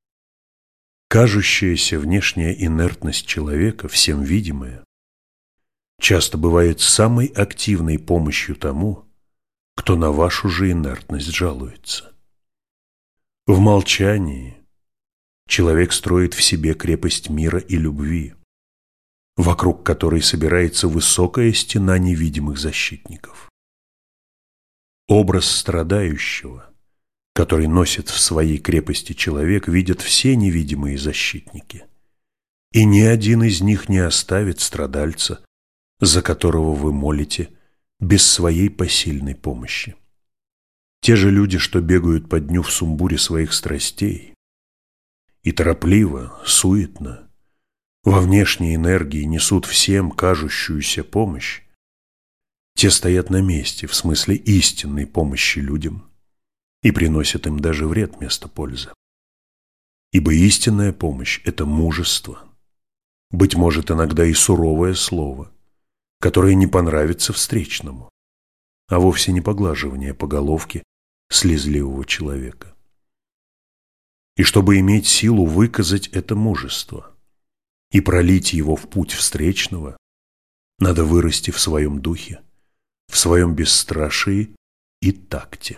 Кажущаяся внешняя инертность человека, всем видимая, часто бывает самой активной помощью тому, кто на вашу же инертность жалуется. В молчании человек строит в себе крепость мира и любви, вокруг которой собирается высокая стена невидимых защитников. Образ страдающего, который носит в своей крепости человек, видят все невидимые защитники, и ни один из них не оставит страдальца, за которого вы молите, без своей посильной помощи. Те же люди, что бегают по дню в сумбуре своих страстей и торопливо, суетно, во внешней энергии несут всем кажущуюся помощь, те стоят на месте в смысле истинной помощи людям и приносят им даже вред вместо пользы. Ибо истинная помощь – это мужество, быть может, иногда и суровое слово, которое не понравится встречному, а вовсе не поглаживание по головке слезливого человека. И чтобы иметь силу выказать это мужество и пролить его в путь встречного, надо вырасти в своем духе, в своем бесстрашии и такте.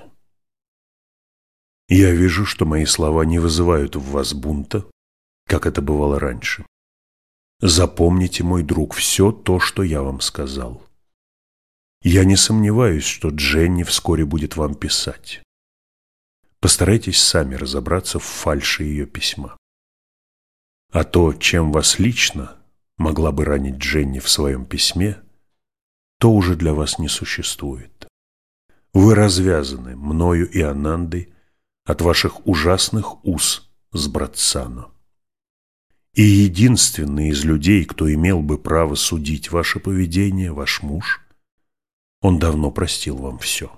Я вижу, что мои слова не вызывают в вас бунта, как это бывало раньше. Запомните, мой друг, все то, что я вам сказал. Я не сомневаюсь, что Дженни вскоре будет вам писать. Постарайтесь сами разобраться в фальши ее письма. А то, чем вас лично могла бы ранить Дженни в своем письме, то уже для вас не существует. Вы развязаны мною и Анандой от ваших ужасных уз с Братсано. И единственный из людей, кто имел бы право судить ваше поведение, ваш муж, он давно простил вам все.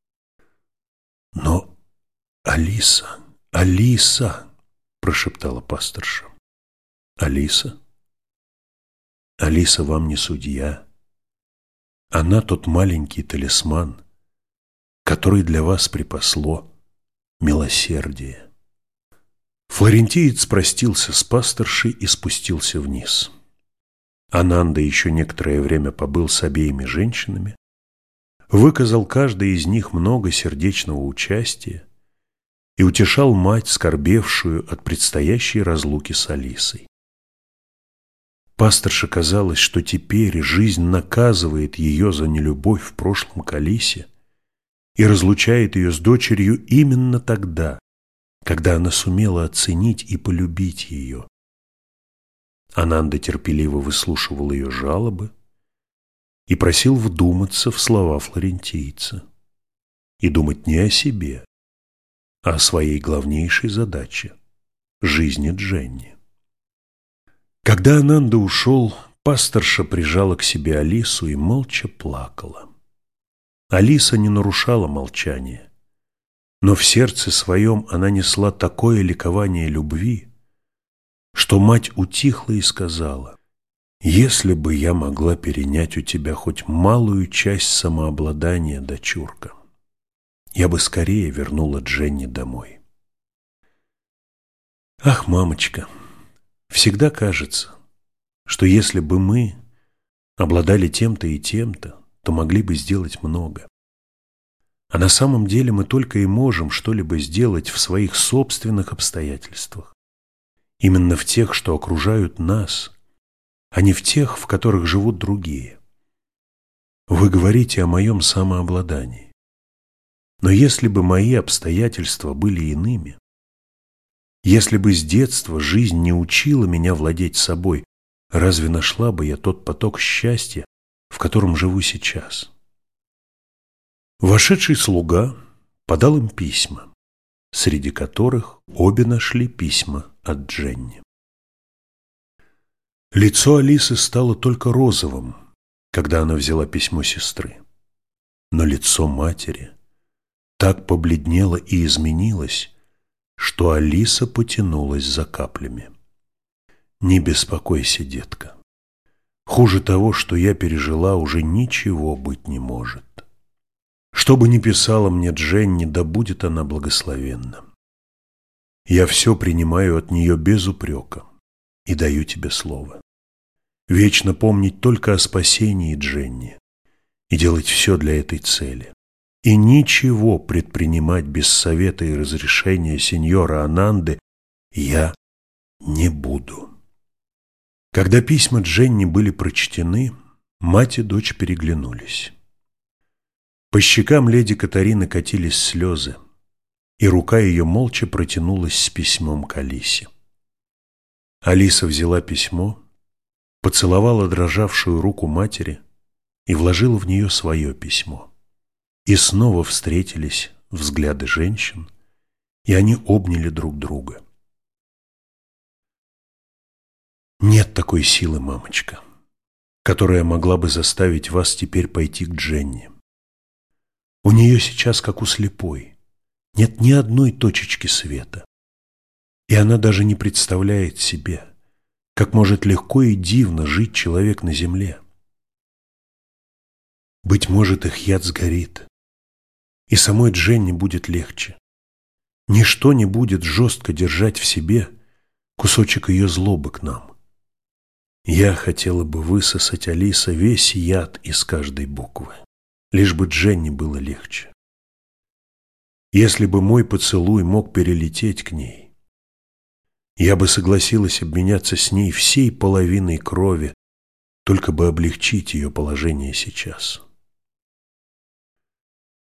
Но Алиса, Алиса, прошептала пасторша. Алиса? Алиса вам не судья. Она тот маленький талисман, который для вас припасло милосердие. Флорентиец простился с пасторшей и спустился вниз. Ананда еще некоторое время побыл с обеими женщинами, выказал каждой из них много сердечного участия и утешал мать, скорбевшую от предстоящей разлуки с Алисой. Пасторше казалось, что теперь жизнь наказывает ее за нелюбовь в прошлом Калисе и разлучает ее с дочерью именно тогда, когда она сумела оценить и полюбить ее. Ананда терпеливо выслушивал ее жалобы и просил вдуматься в слова флорентийца и думать не о себе, а о своей главнейшей задаче – жизни Дженни. Когда Ананда ушел, пасторша прижала к себе Алису и молча плакала. Алиса не нарушала молчания, но в сердце своем она несла такое ликование любви, что мать утихла и сказала: «Если бы я могла перенять у тебя хоть малую часть самообладания, дочурка, я бы скорее вернула Дженни домой». Ах, мамочка, всегда кажется, что если бы мы обладали тем-то и тем-то, то могли бы сделать много. А на самом деле мы только и можем что-либо сделать в своих собственных обстоятельствах. Именно в тех, что окружают нас, а не в тех, в которых живут другие. Вы говорите о моем самообладании. Но если бы мои обстоятельства были иными, если бы с детства жизнь не учила меня владеть собой, разве нашла бы я тот поток счастья, в котором живу сейчас? Вошедший слуга подал им письма, среди которых обе нашли письма от Дженни. Лицо Алисы стало только розовым, когда она взяла письмо сестры. Но лицо матери так побледнело и изменилось, что Алиса потянулась за каплями. «Не беспокойся, детка. Хуже того, что я пережила, уже ничего быть не может. Что бы ни писала мне Дженни, да будет она благословенна. Я все принимаю от нее без упрека и даю тебе слово. Вечно помнить только о спасении Дженни и делать все для этой цели. И ничего предпринимать без совета и разрешения сеньора Ананды я не буду». Когда письма Дженни были прочтены, мать и дочь переглянулись. По щекам леди Катарины катились слезы, и рука ее молча протянулась с письмом к Алисе. Алиса взяла письмо, поцеловала дрожавшую руку матери и вложила в нее свое письмо. И снова встретились взгляды женщин, и они обняли друг друга. «Нет такой силы, мамочка, которая могла бы заставить вас теперь пойти к Дженни. У нее сейчас, как у слепой, нет ни одной точечки света, и она даже не представляет себе, как может легко и дивно жить человек на земле. Быть может, их яд сгорит, и самой Дженни будет легче. Ничто не будет жестко держать в себе кусочек ее злобы к нам. Я хотела бы высосать, Алиса, весь яд из каждой буквы, лишь бы Дженни было легче. Если бы мой поцелуй мог перелететь к ней, я бы согласилась обменяться с ней всей половиной крови, только бы облегчить ее положение сейчас.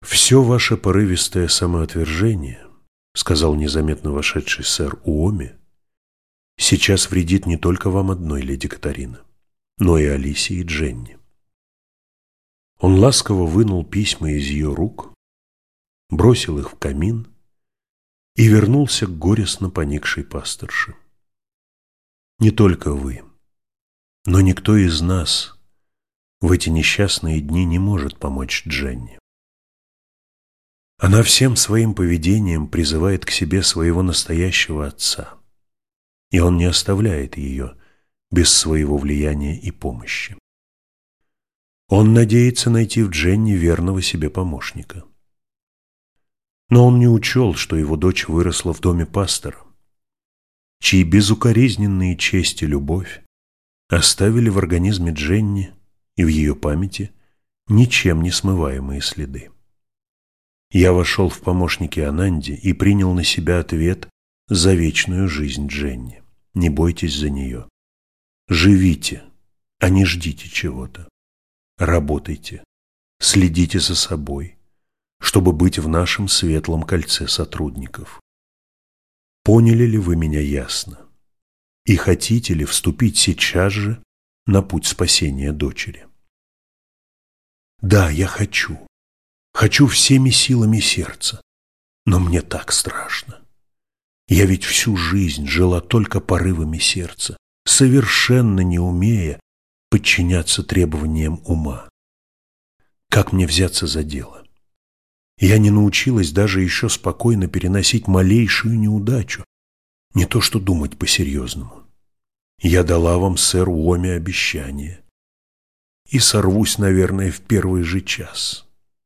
«Все ваше порывистое самоотвержение, — сказал незаметно вошедший сэр Уоми, — сейчас вредит не только вам одной, леди Катарина, но и Алисе и Дженни». Он ласково вынул письма из ее рук, бросил их в камин и вернулся к горестно поникшей пасторше. «Не только вы, но никто из нас в эти несчастные дни не может помочь Дженни. Она всем своим поведением призывает к себе своего настоящего отца, и он не оставляет ее без своего влияния и помощи. Он надеется найти в Дженни верного себе помощника. Но он не учел, что его дочь выросла в доме пастора, чьи безукоризненные честь и любовь оставили в организме Дженни и в ее памяти ничем не смываемые следы. Я вошел в помощники Ананди и принял на себя ответ за вечную жизнь Дженни. Не бойтесь за нее. Живите, а не ждите чего-то. Работайте, следите за собой, чтобы быть в нашем светлом кольце сотрудников. Поняли ли вы меня ясно? И хотите ли вступить сейчас же на путь спасения дочери? Да, я хочу. Хочу всеми силами сердца, но мне так страшно. Я ведь всю жизнь жила только порывами сердца, совершенно не умея подчиняться требованиям ума. Как мне взяться за дело? Я не научилась даже еще спокойно переносить малейшую неудачу, не то что думать по-серьезному. Я дала вам, сэр Уоми, обещание и сорвусь, наверное, в первый же час.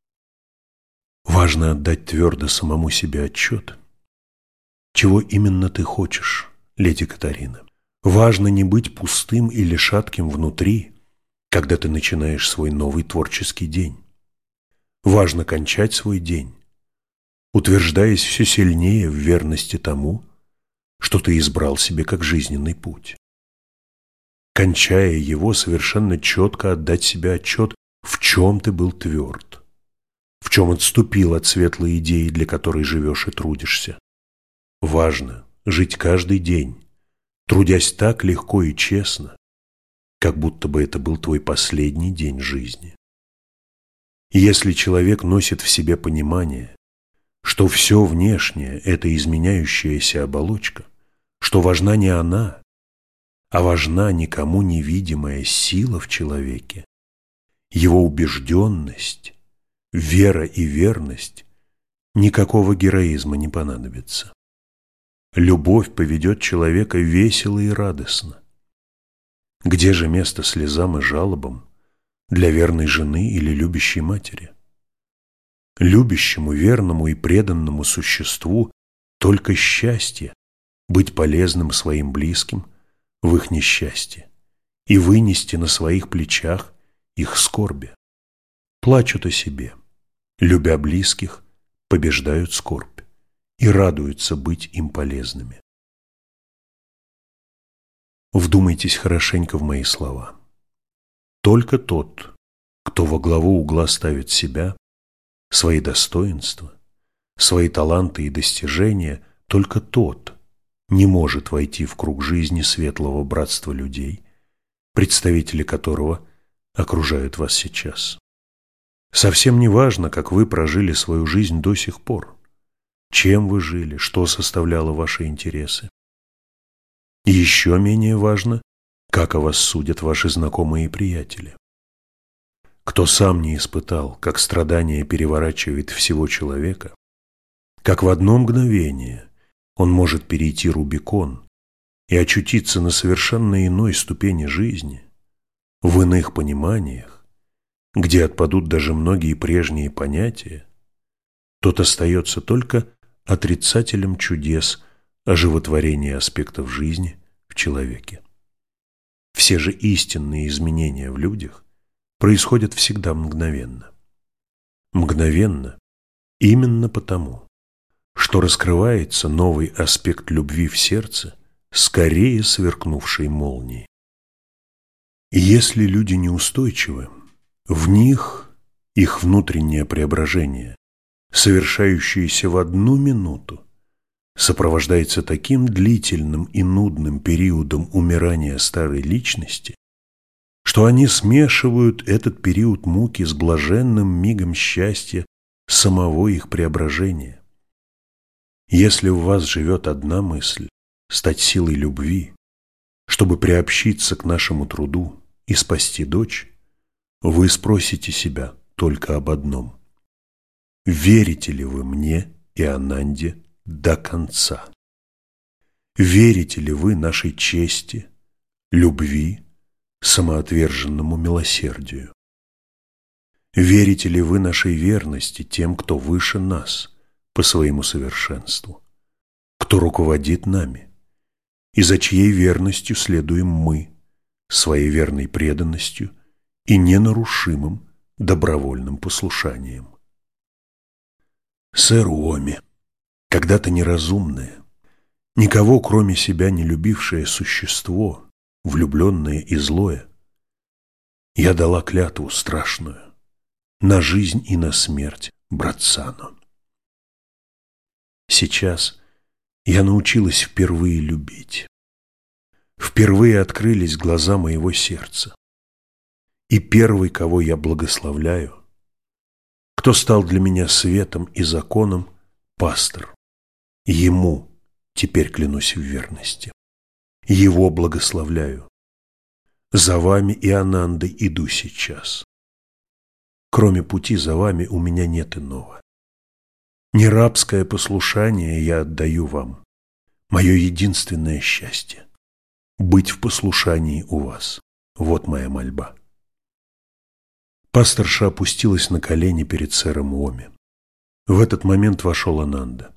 Важно отдать твердо самому себе отчет, чего именно ты хочешь, леди Катарина. Важно не быть пустым или шатким внутри, когда ты начинаешь свой новый творческий день. Важно кончать свой день, утверждаясь все сильнее в верности тому, что ты избрал себе как жизненный путь. Кончая его, совершенно четко отдать себе отчет, в чем ты был тверд, в чем отступил от светлой идеи, для которой живешь и трудишься. Важно жить каждый день, трудясь так легко и честно, как будто бы это был твой последний день жизни. И если человек носит в себе понимание, что все внешнее – это изменяющаяся оболочка, что важна не она, а важна никому невидимая сила в человеке, его убежденность, вера и верность, никакого героизма не понадобится. Любовь поведет человека весело и радостно. Где же место слезам и жалобам для верной жены или любящей матери? Любящему, верному и преданному существу только счастье быть полезным своим близким в их несчастье и вынести на своих плечах их скорби. Плачут о себе, любя близких, побеждают скорбь и радуются быть им полезными. Вдумайтесь хорошенько в мои слова. Только тот, кто во главу угла ставит себя, свои достоинства, свои таланты и достижения, только тот не может войти в круг жизни светлого братства людей, представители которого окружают вас сейчас. Совсем не важно, как вы прожили свою жизнь до сих пор, чем вы жили, что составляло ваши интересы. И еще менее важно, как о вас судят ваши знакомые и приятели. Кто сам не испытал, как страдание переворачивает всего человека, как в одно мгновение он может перейти Рубикон и очутиться на совершенно иной ступени жизни, в иных пониманиях, где отпадут даже многие прежние понятия, тот остается только отрицателем чудес оживотворения аспектов жизни в человеке. Все же истинные изменения в людях происходят всегда мгновенно. Мгновенно именно потому, что раскрывается новый аспект любви в сердце, скорее сверкнувшей молнией. И если люди неустойчивы, в них их внутреннее преображение совершающееся в одну минуту, сопровождается таким длительным и нудным периодом умирания старой личности, что они смешивают этот период муки с блаженным мигом счастья самого их преображения. Если в вас живет одна мысль – стать силой любви, чтобы приобщиться к нашему труду и спасти дочь, вы спросите себя только об одном: верите ли вы мне и Ананде до конца? Верите ли вы нашей чести, любви, самоотверженному милосердию? Верите ли вы нашей верности тем, кто выше нас по своему совершенству, кто руководит нами, и за чьей верностью следуем мы, своей верной преданностью и ненарушимым добровольным послушанием? Сэр Уоми, когда-то неразумное, никого кроме себя не любившее существо, влюбленное и злое, я дала клятву страшную на жизнь и на смерть Братсану. Сейчас я научилась впервые любить. Впервые открылись глаза моего сердца. И первый, кого я благословляю, кто стал для меня светом и законом, пастор. Ему теперь клянусь в верности. Его благословляю. За вами и Анандой иду сейчас. Кроме пути за вами у меня нет иного. Не рабское послушание я отдаю вам. Мое единственное счастье – быть в послушании у вас. Вот моя мольба. Пасторша опустилась на колени перед сэром Уоми. В этот момент вошел Ананда.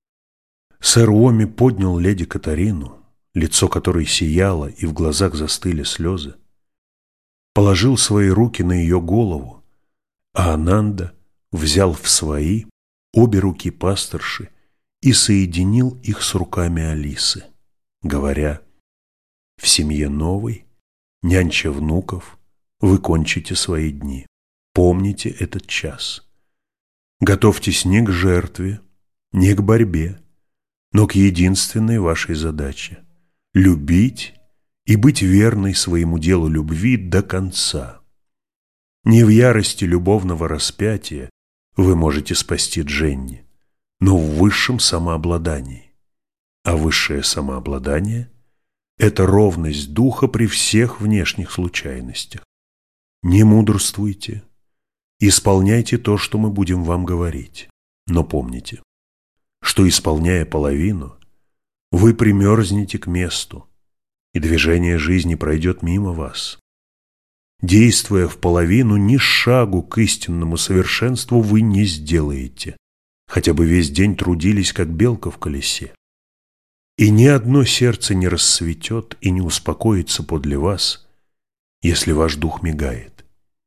Сэр Уоми поднял леди Катарину, лицо которой сияло и в глазах застыли слезы, положил свои руки на ее голову, а Ананда взял в свои обе руки пасторши и соединил их с руками Алисы, говоря: «В семье новой, нянча внуков, вы кончите свои дни. Помните этот час. Готовьтесь не к жертве, не к борьбе, но к единственной вашей задаче – любить и быть верной своему делу любви до конца. Не в ярости любовного распятия вы можете спасти Дженни, но в высшем самообладании. А высшее самообладание – это ровность духа при всех внешних случайностях. Не мудрствуйте, исполняйте то, что мы будем вам говорить, но помните, что, исполняя половину, вы примерзнете к месту, и движение жизни пройдет мимо вас. Действуя в половину, ни шагу к истинному совершенству вы не сделаете, хотя бы весь день трудились, как белка в колесе. И ни одно сердце не расцветет и не успокоится подле вас, если ваш дух мигает.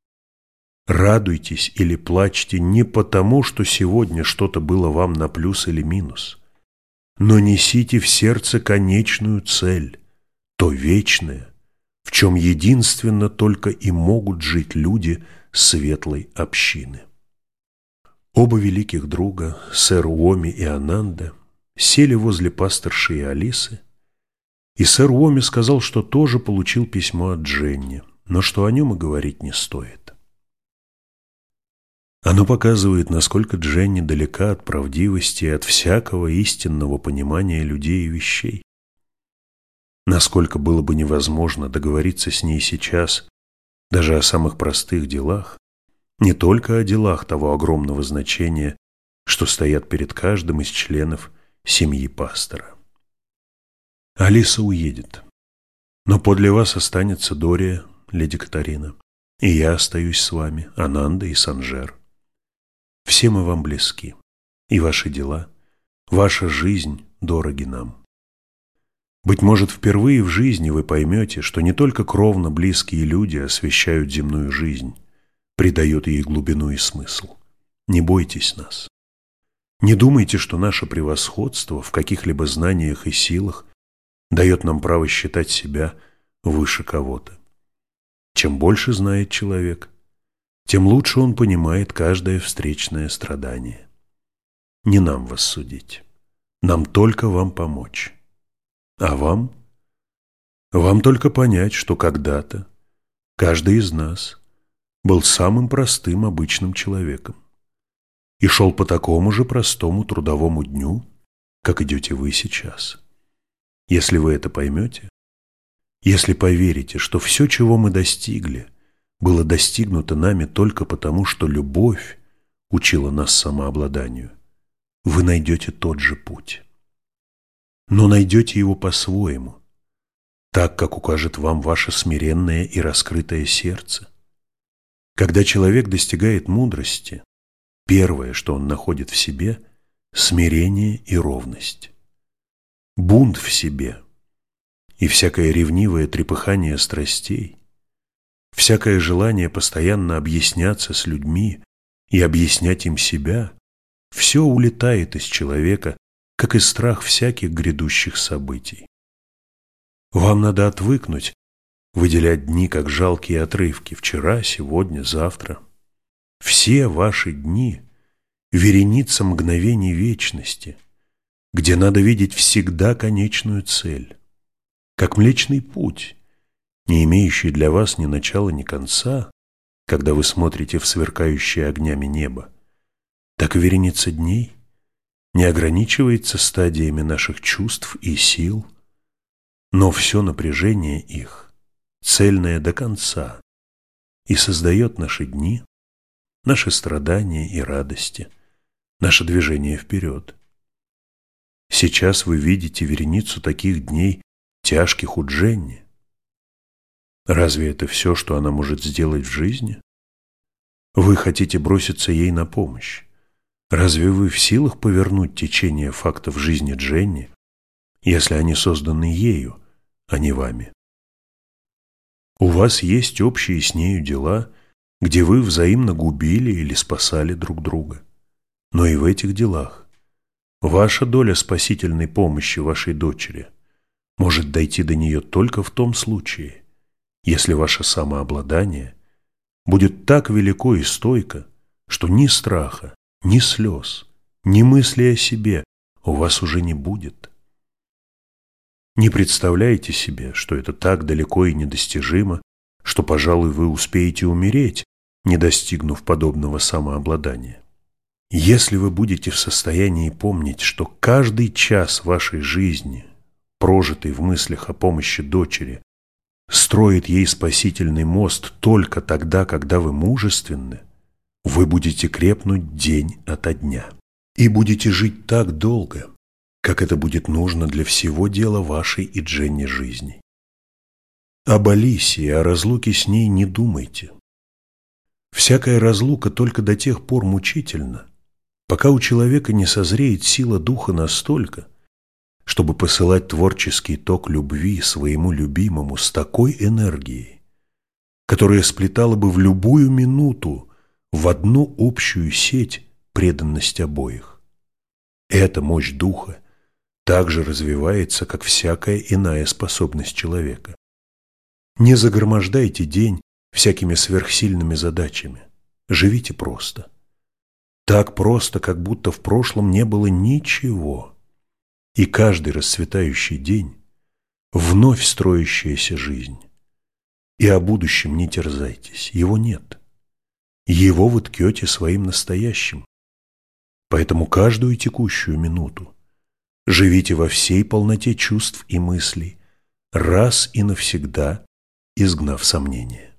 Радуйтесь или плачьте не потому, что сегодня что-то было вам на плюс или минус, но несите в сердце конечную цель, то вечное, в чем единственно только и могут жить люди светлой общины. Оба великих друга, сэр Уоми и Ананда, сели возле пасторши и Алисы, и сэр Уоми сказал, что тоже получил письмо от Дженни, но что о нем и говорить не стоит. Оно показывает, насколько Дженни далека от правдивости и от всякого истинного понимания людей и вещей. Насколько было бы невозможно договориться с ней сейчас даже о самых простых делах, не только о делах того огромного значения, что стоят перед каждым из членов семьи пастора. Алиса уедет, но подле вас останется Дория, леди Катарина, и я остаюсь с вами, Ананда и Санжер. Все мы вам близки, и ваши дела, ваша жизнь дороги нам. Быть может, впервые в жизни вы поймете, что не только кровно близкие люди освещают земную жизнь, придают ей глубину и смысл. Не бойтесь нас. Не думайте, что наше превосходство в каких-либо знаниях и силах дает нам право считать себя выше кого-то. Чем больше знает человек, тем лучше он понимает каждое встречное страдание. Не нам вас судить. Нам только вам помочь. А вам? Вам только понять, что когда-то каждый из нас был самым простым обычным человеком и шел по такому же простому трудовому дню, как идете вы сейчас. Если вы это поймете, если поверите, что все, чего мы достигли, было достигнуто нами только потому, что любовь учила нас самообладанию, вы найдете тот же путь. Но найдете его по-своему, так, как укажет вам ваше смиренное и раскрытое сердце. Когда человек достигает мудрости, первое, что он находит в себе – смирение и ровность. Бунт в себе и всякое ревнивое трепыхание страстей, всякое желание постоянно объясняться с людьми и объяснять им себя – все улетает из человека, как и страх всяких грядущих событий. Вам надо отвыкнуть выделять дни как жалкие отрывки – вчера, сегодня, завтра. Все ваши дни – вереница мгновений вечности, где надо видеть всегда конечную цель, как Млечный Путь, не имеющий для вас ни начала, ни конца, когда вы смотрите в сверкающее огнями небо. Так вереница дней не ограничивается стадиями наших чувств и сил, но все напряжение их, цельное до конца, и создает наши дни, наши страдания и радости, наше движение вперед. Сейчас вы видите вереницу таких дней, тяжких у Дженни. Разве это все, что она может сделать в жизни? Вы хотите броситься ей на помощь. Разве вы в силах повернуть течение фактов жизни Дженни, если они созданы ею, а не вами? У вас есть общие с нею дела, где вы взаимно губили или спасали друг друга. Но и в этих делах ваша доля спасительной помощи вашей дочери может дойти до нее только в том случае, если ваше самообладание будет так велико и стойко, что ни страха, ни слез, ни мысли о себе у вас уже не будет. Не представляете себе, что это так далеко и недостижимо, что, пожалуй, вы успеете умереть, не достигнув подобного самообладания. Если вы будете в состоянии помнить, что каждый час вашей жизни, прожитый в мыслях о помощи дочери, строит ей спасительный мост только тогда, когда вы мужественны, вы будете крепнуть день ото дня и будете жить так долго, как это будет нужно для всего дела вашей и Дженни жизни. Об Алисе и о разлуке с ней не думайте. Всякая разлука только до тех пор мучительна, пока у человека не созреет сила духа настолько, чтобы посылать творческий ток любви своему любимому с такой энергией, которая сплетала бы в любую минуту в одну общую сеть преданность обоих. Эта мощь духа также развивается, как всякая иная способность человека. Не загромождайте день всякими сверхсильными задачами. Живите просто. Так просто, как будто в прошлом не было ничего. И каждый расцветающий день – вновь строящаяся жизнь. И о будущем не терзайтесь, его нет. Его вы ткете своим настоящим. Поэтому каждую текущую минуту живите во всей полноте чувств и мыслей, раз и навсегда изгнав сомнения.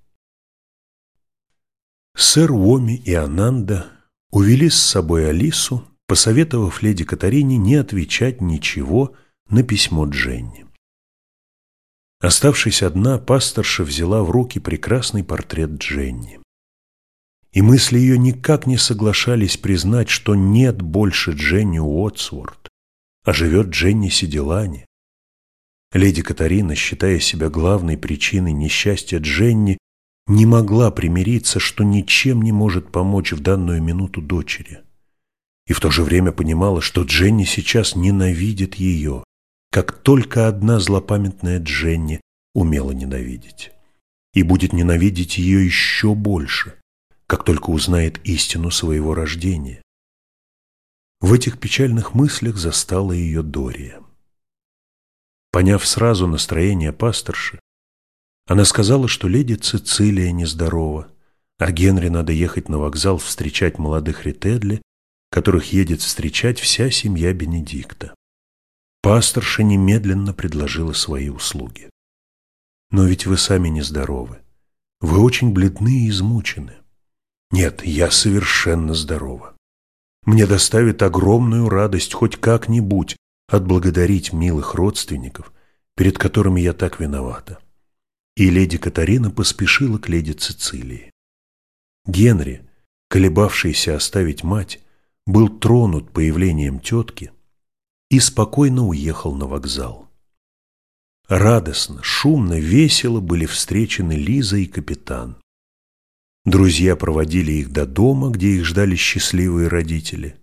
Сэр Уоми и Ананда увели с собой Алису, посоветовав леди Катарине не отвечать ничего на письмо Дженни. Оставшись одна, пасторша взяла в руки прекрасный портрет Дженни. И мысли ее никак не соглашались признать, что нет больше Дженни Уотсворт, а живет Дженни Сиделани. Леди Катарина, считая себя главной причиной несчастья Дженни, не могла примириться, что ничем не может помочь в данную минуту дочери. И в то же время понимала, что Дженни сейчас ненавидит ее, как только одна злопамятная Дженни умела ненавидеть. И будет ненавидеть ее еще больше, как только узнает истину своего рождения. В этих печальных мыслях застала ее Дория. Поняв сразу настроение пасторши, она сказала, что леди Цицилия нездорова, а Генри надо ехать на вокзал встречать молодых Ритедли, которых едет встречать вся семья Бенедикта. Пасторша немедленно предложила свои услуги. «Но ведь вы сами нездоровы. Вы очень бледны и измучены». «Нет, я совершенно здорова. Мне доставит огромную радость хоть как-нибудь отблагодарить милых родственников, перед которыми я так виновата». И леди Катарина поспешила к леди Цицилии. Генри, колебавшийся оставить мать, был тронут появлением тетки и спокойно уехал на вокзал. Радостно, шумно, весело были встречены Лиза и капитан. Друзья проводили их до дома, где их ждали счастливые родители.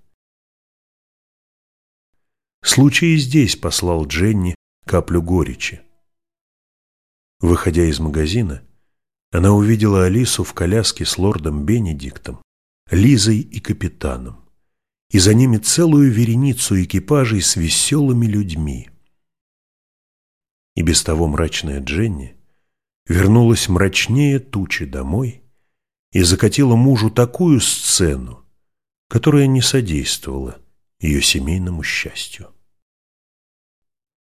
Случай и здесь послал Дженни каплю горечи. Выходя из магазина, она увидела Алису в коляске с лордом Бенедиктом, Лизой и капитаном, и за ними целую вереницу экипажей с веселыми людьми. И без того мрачная Дженни вернулась мрачнее тучи домой и закатила мужу такую сцену, которая не содействовала ее семейному счастью.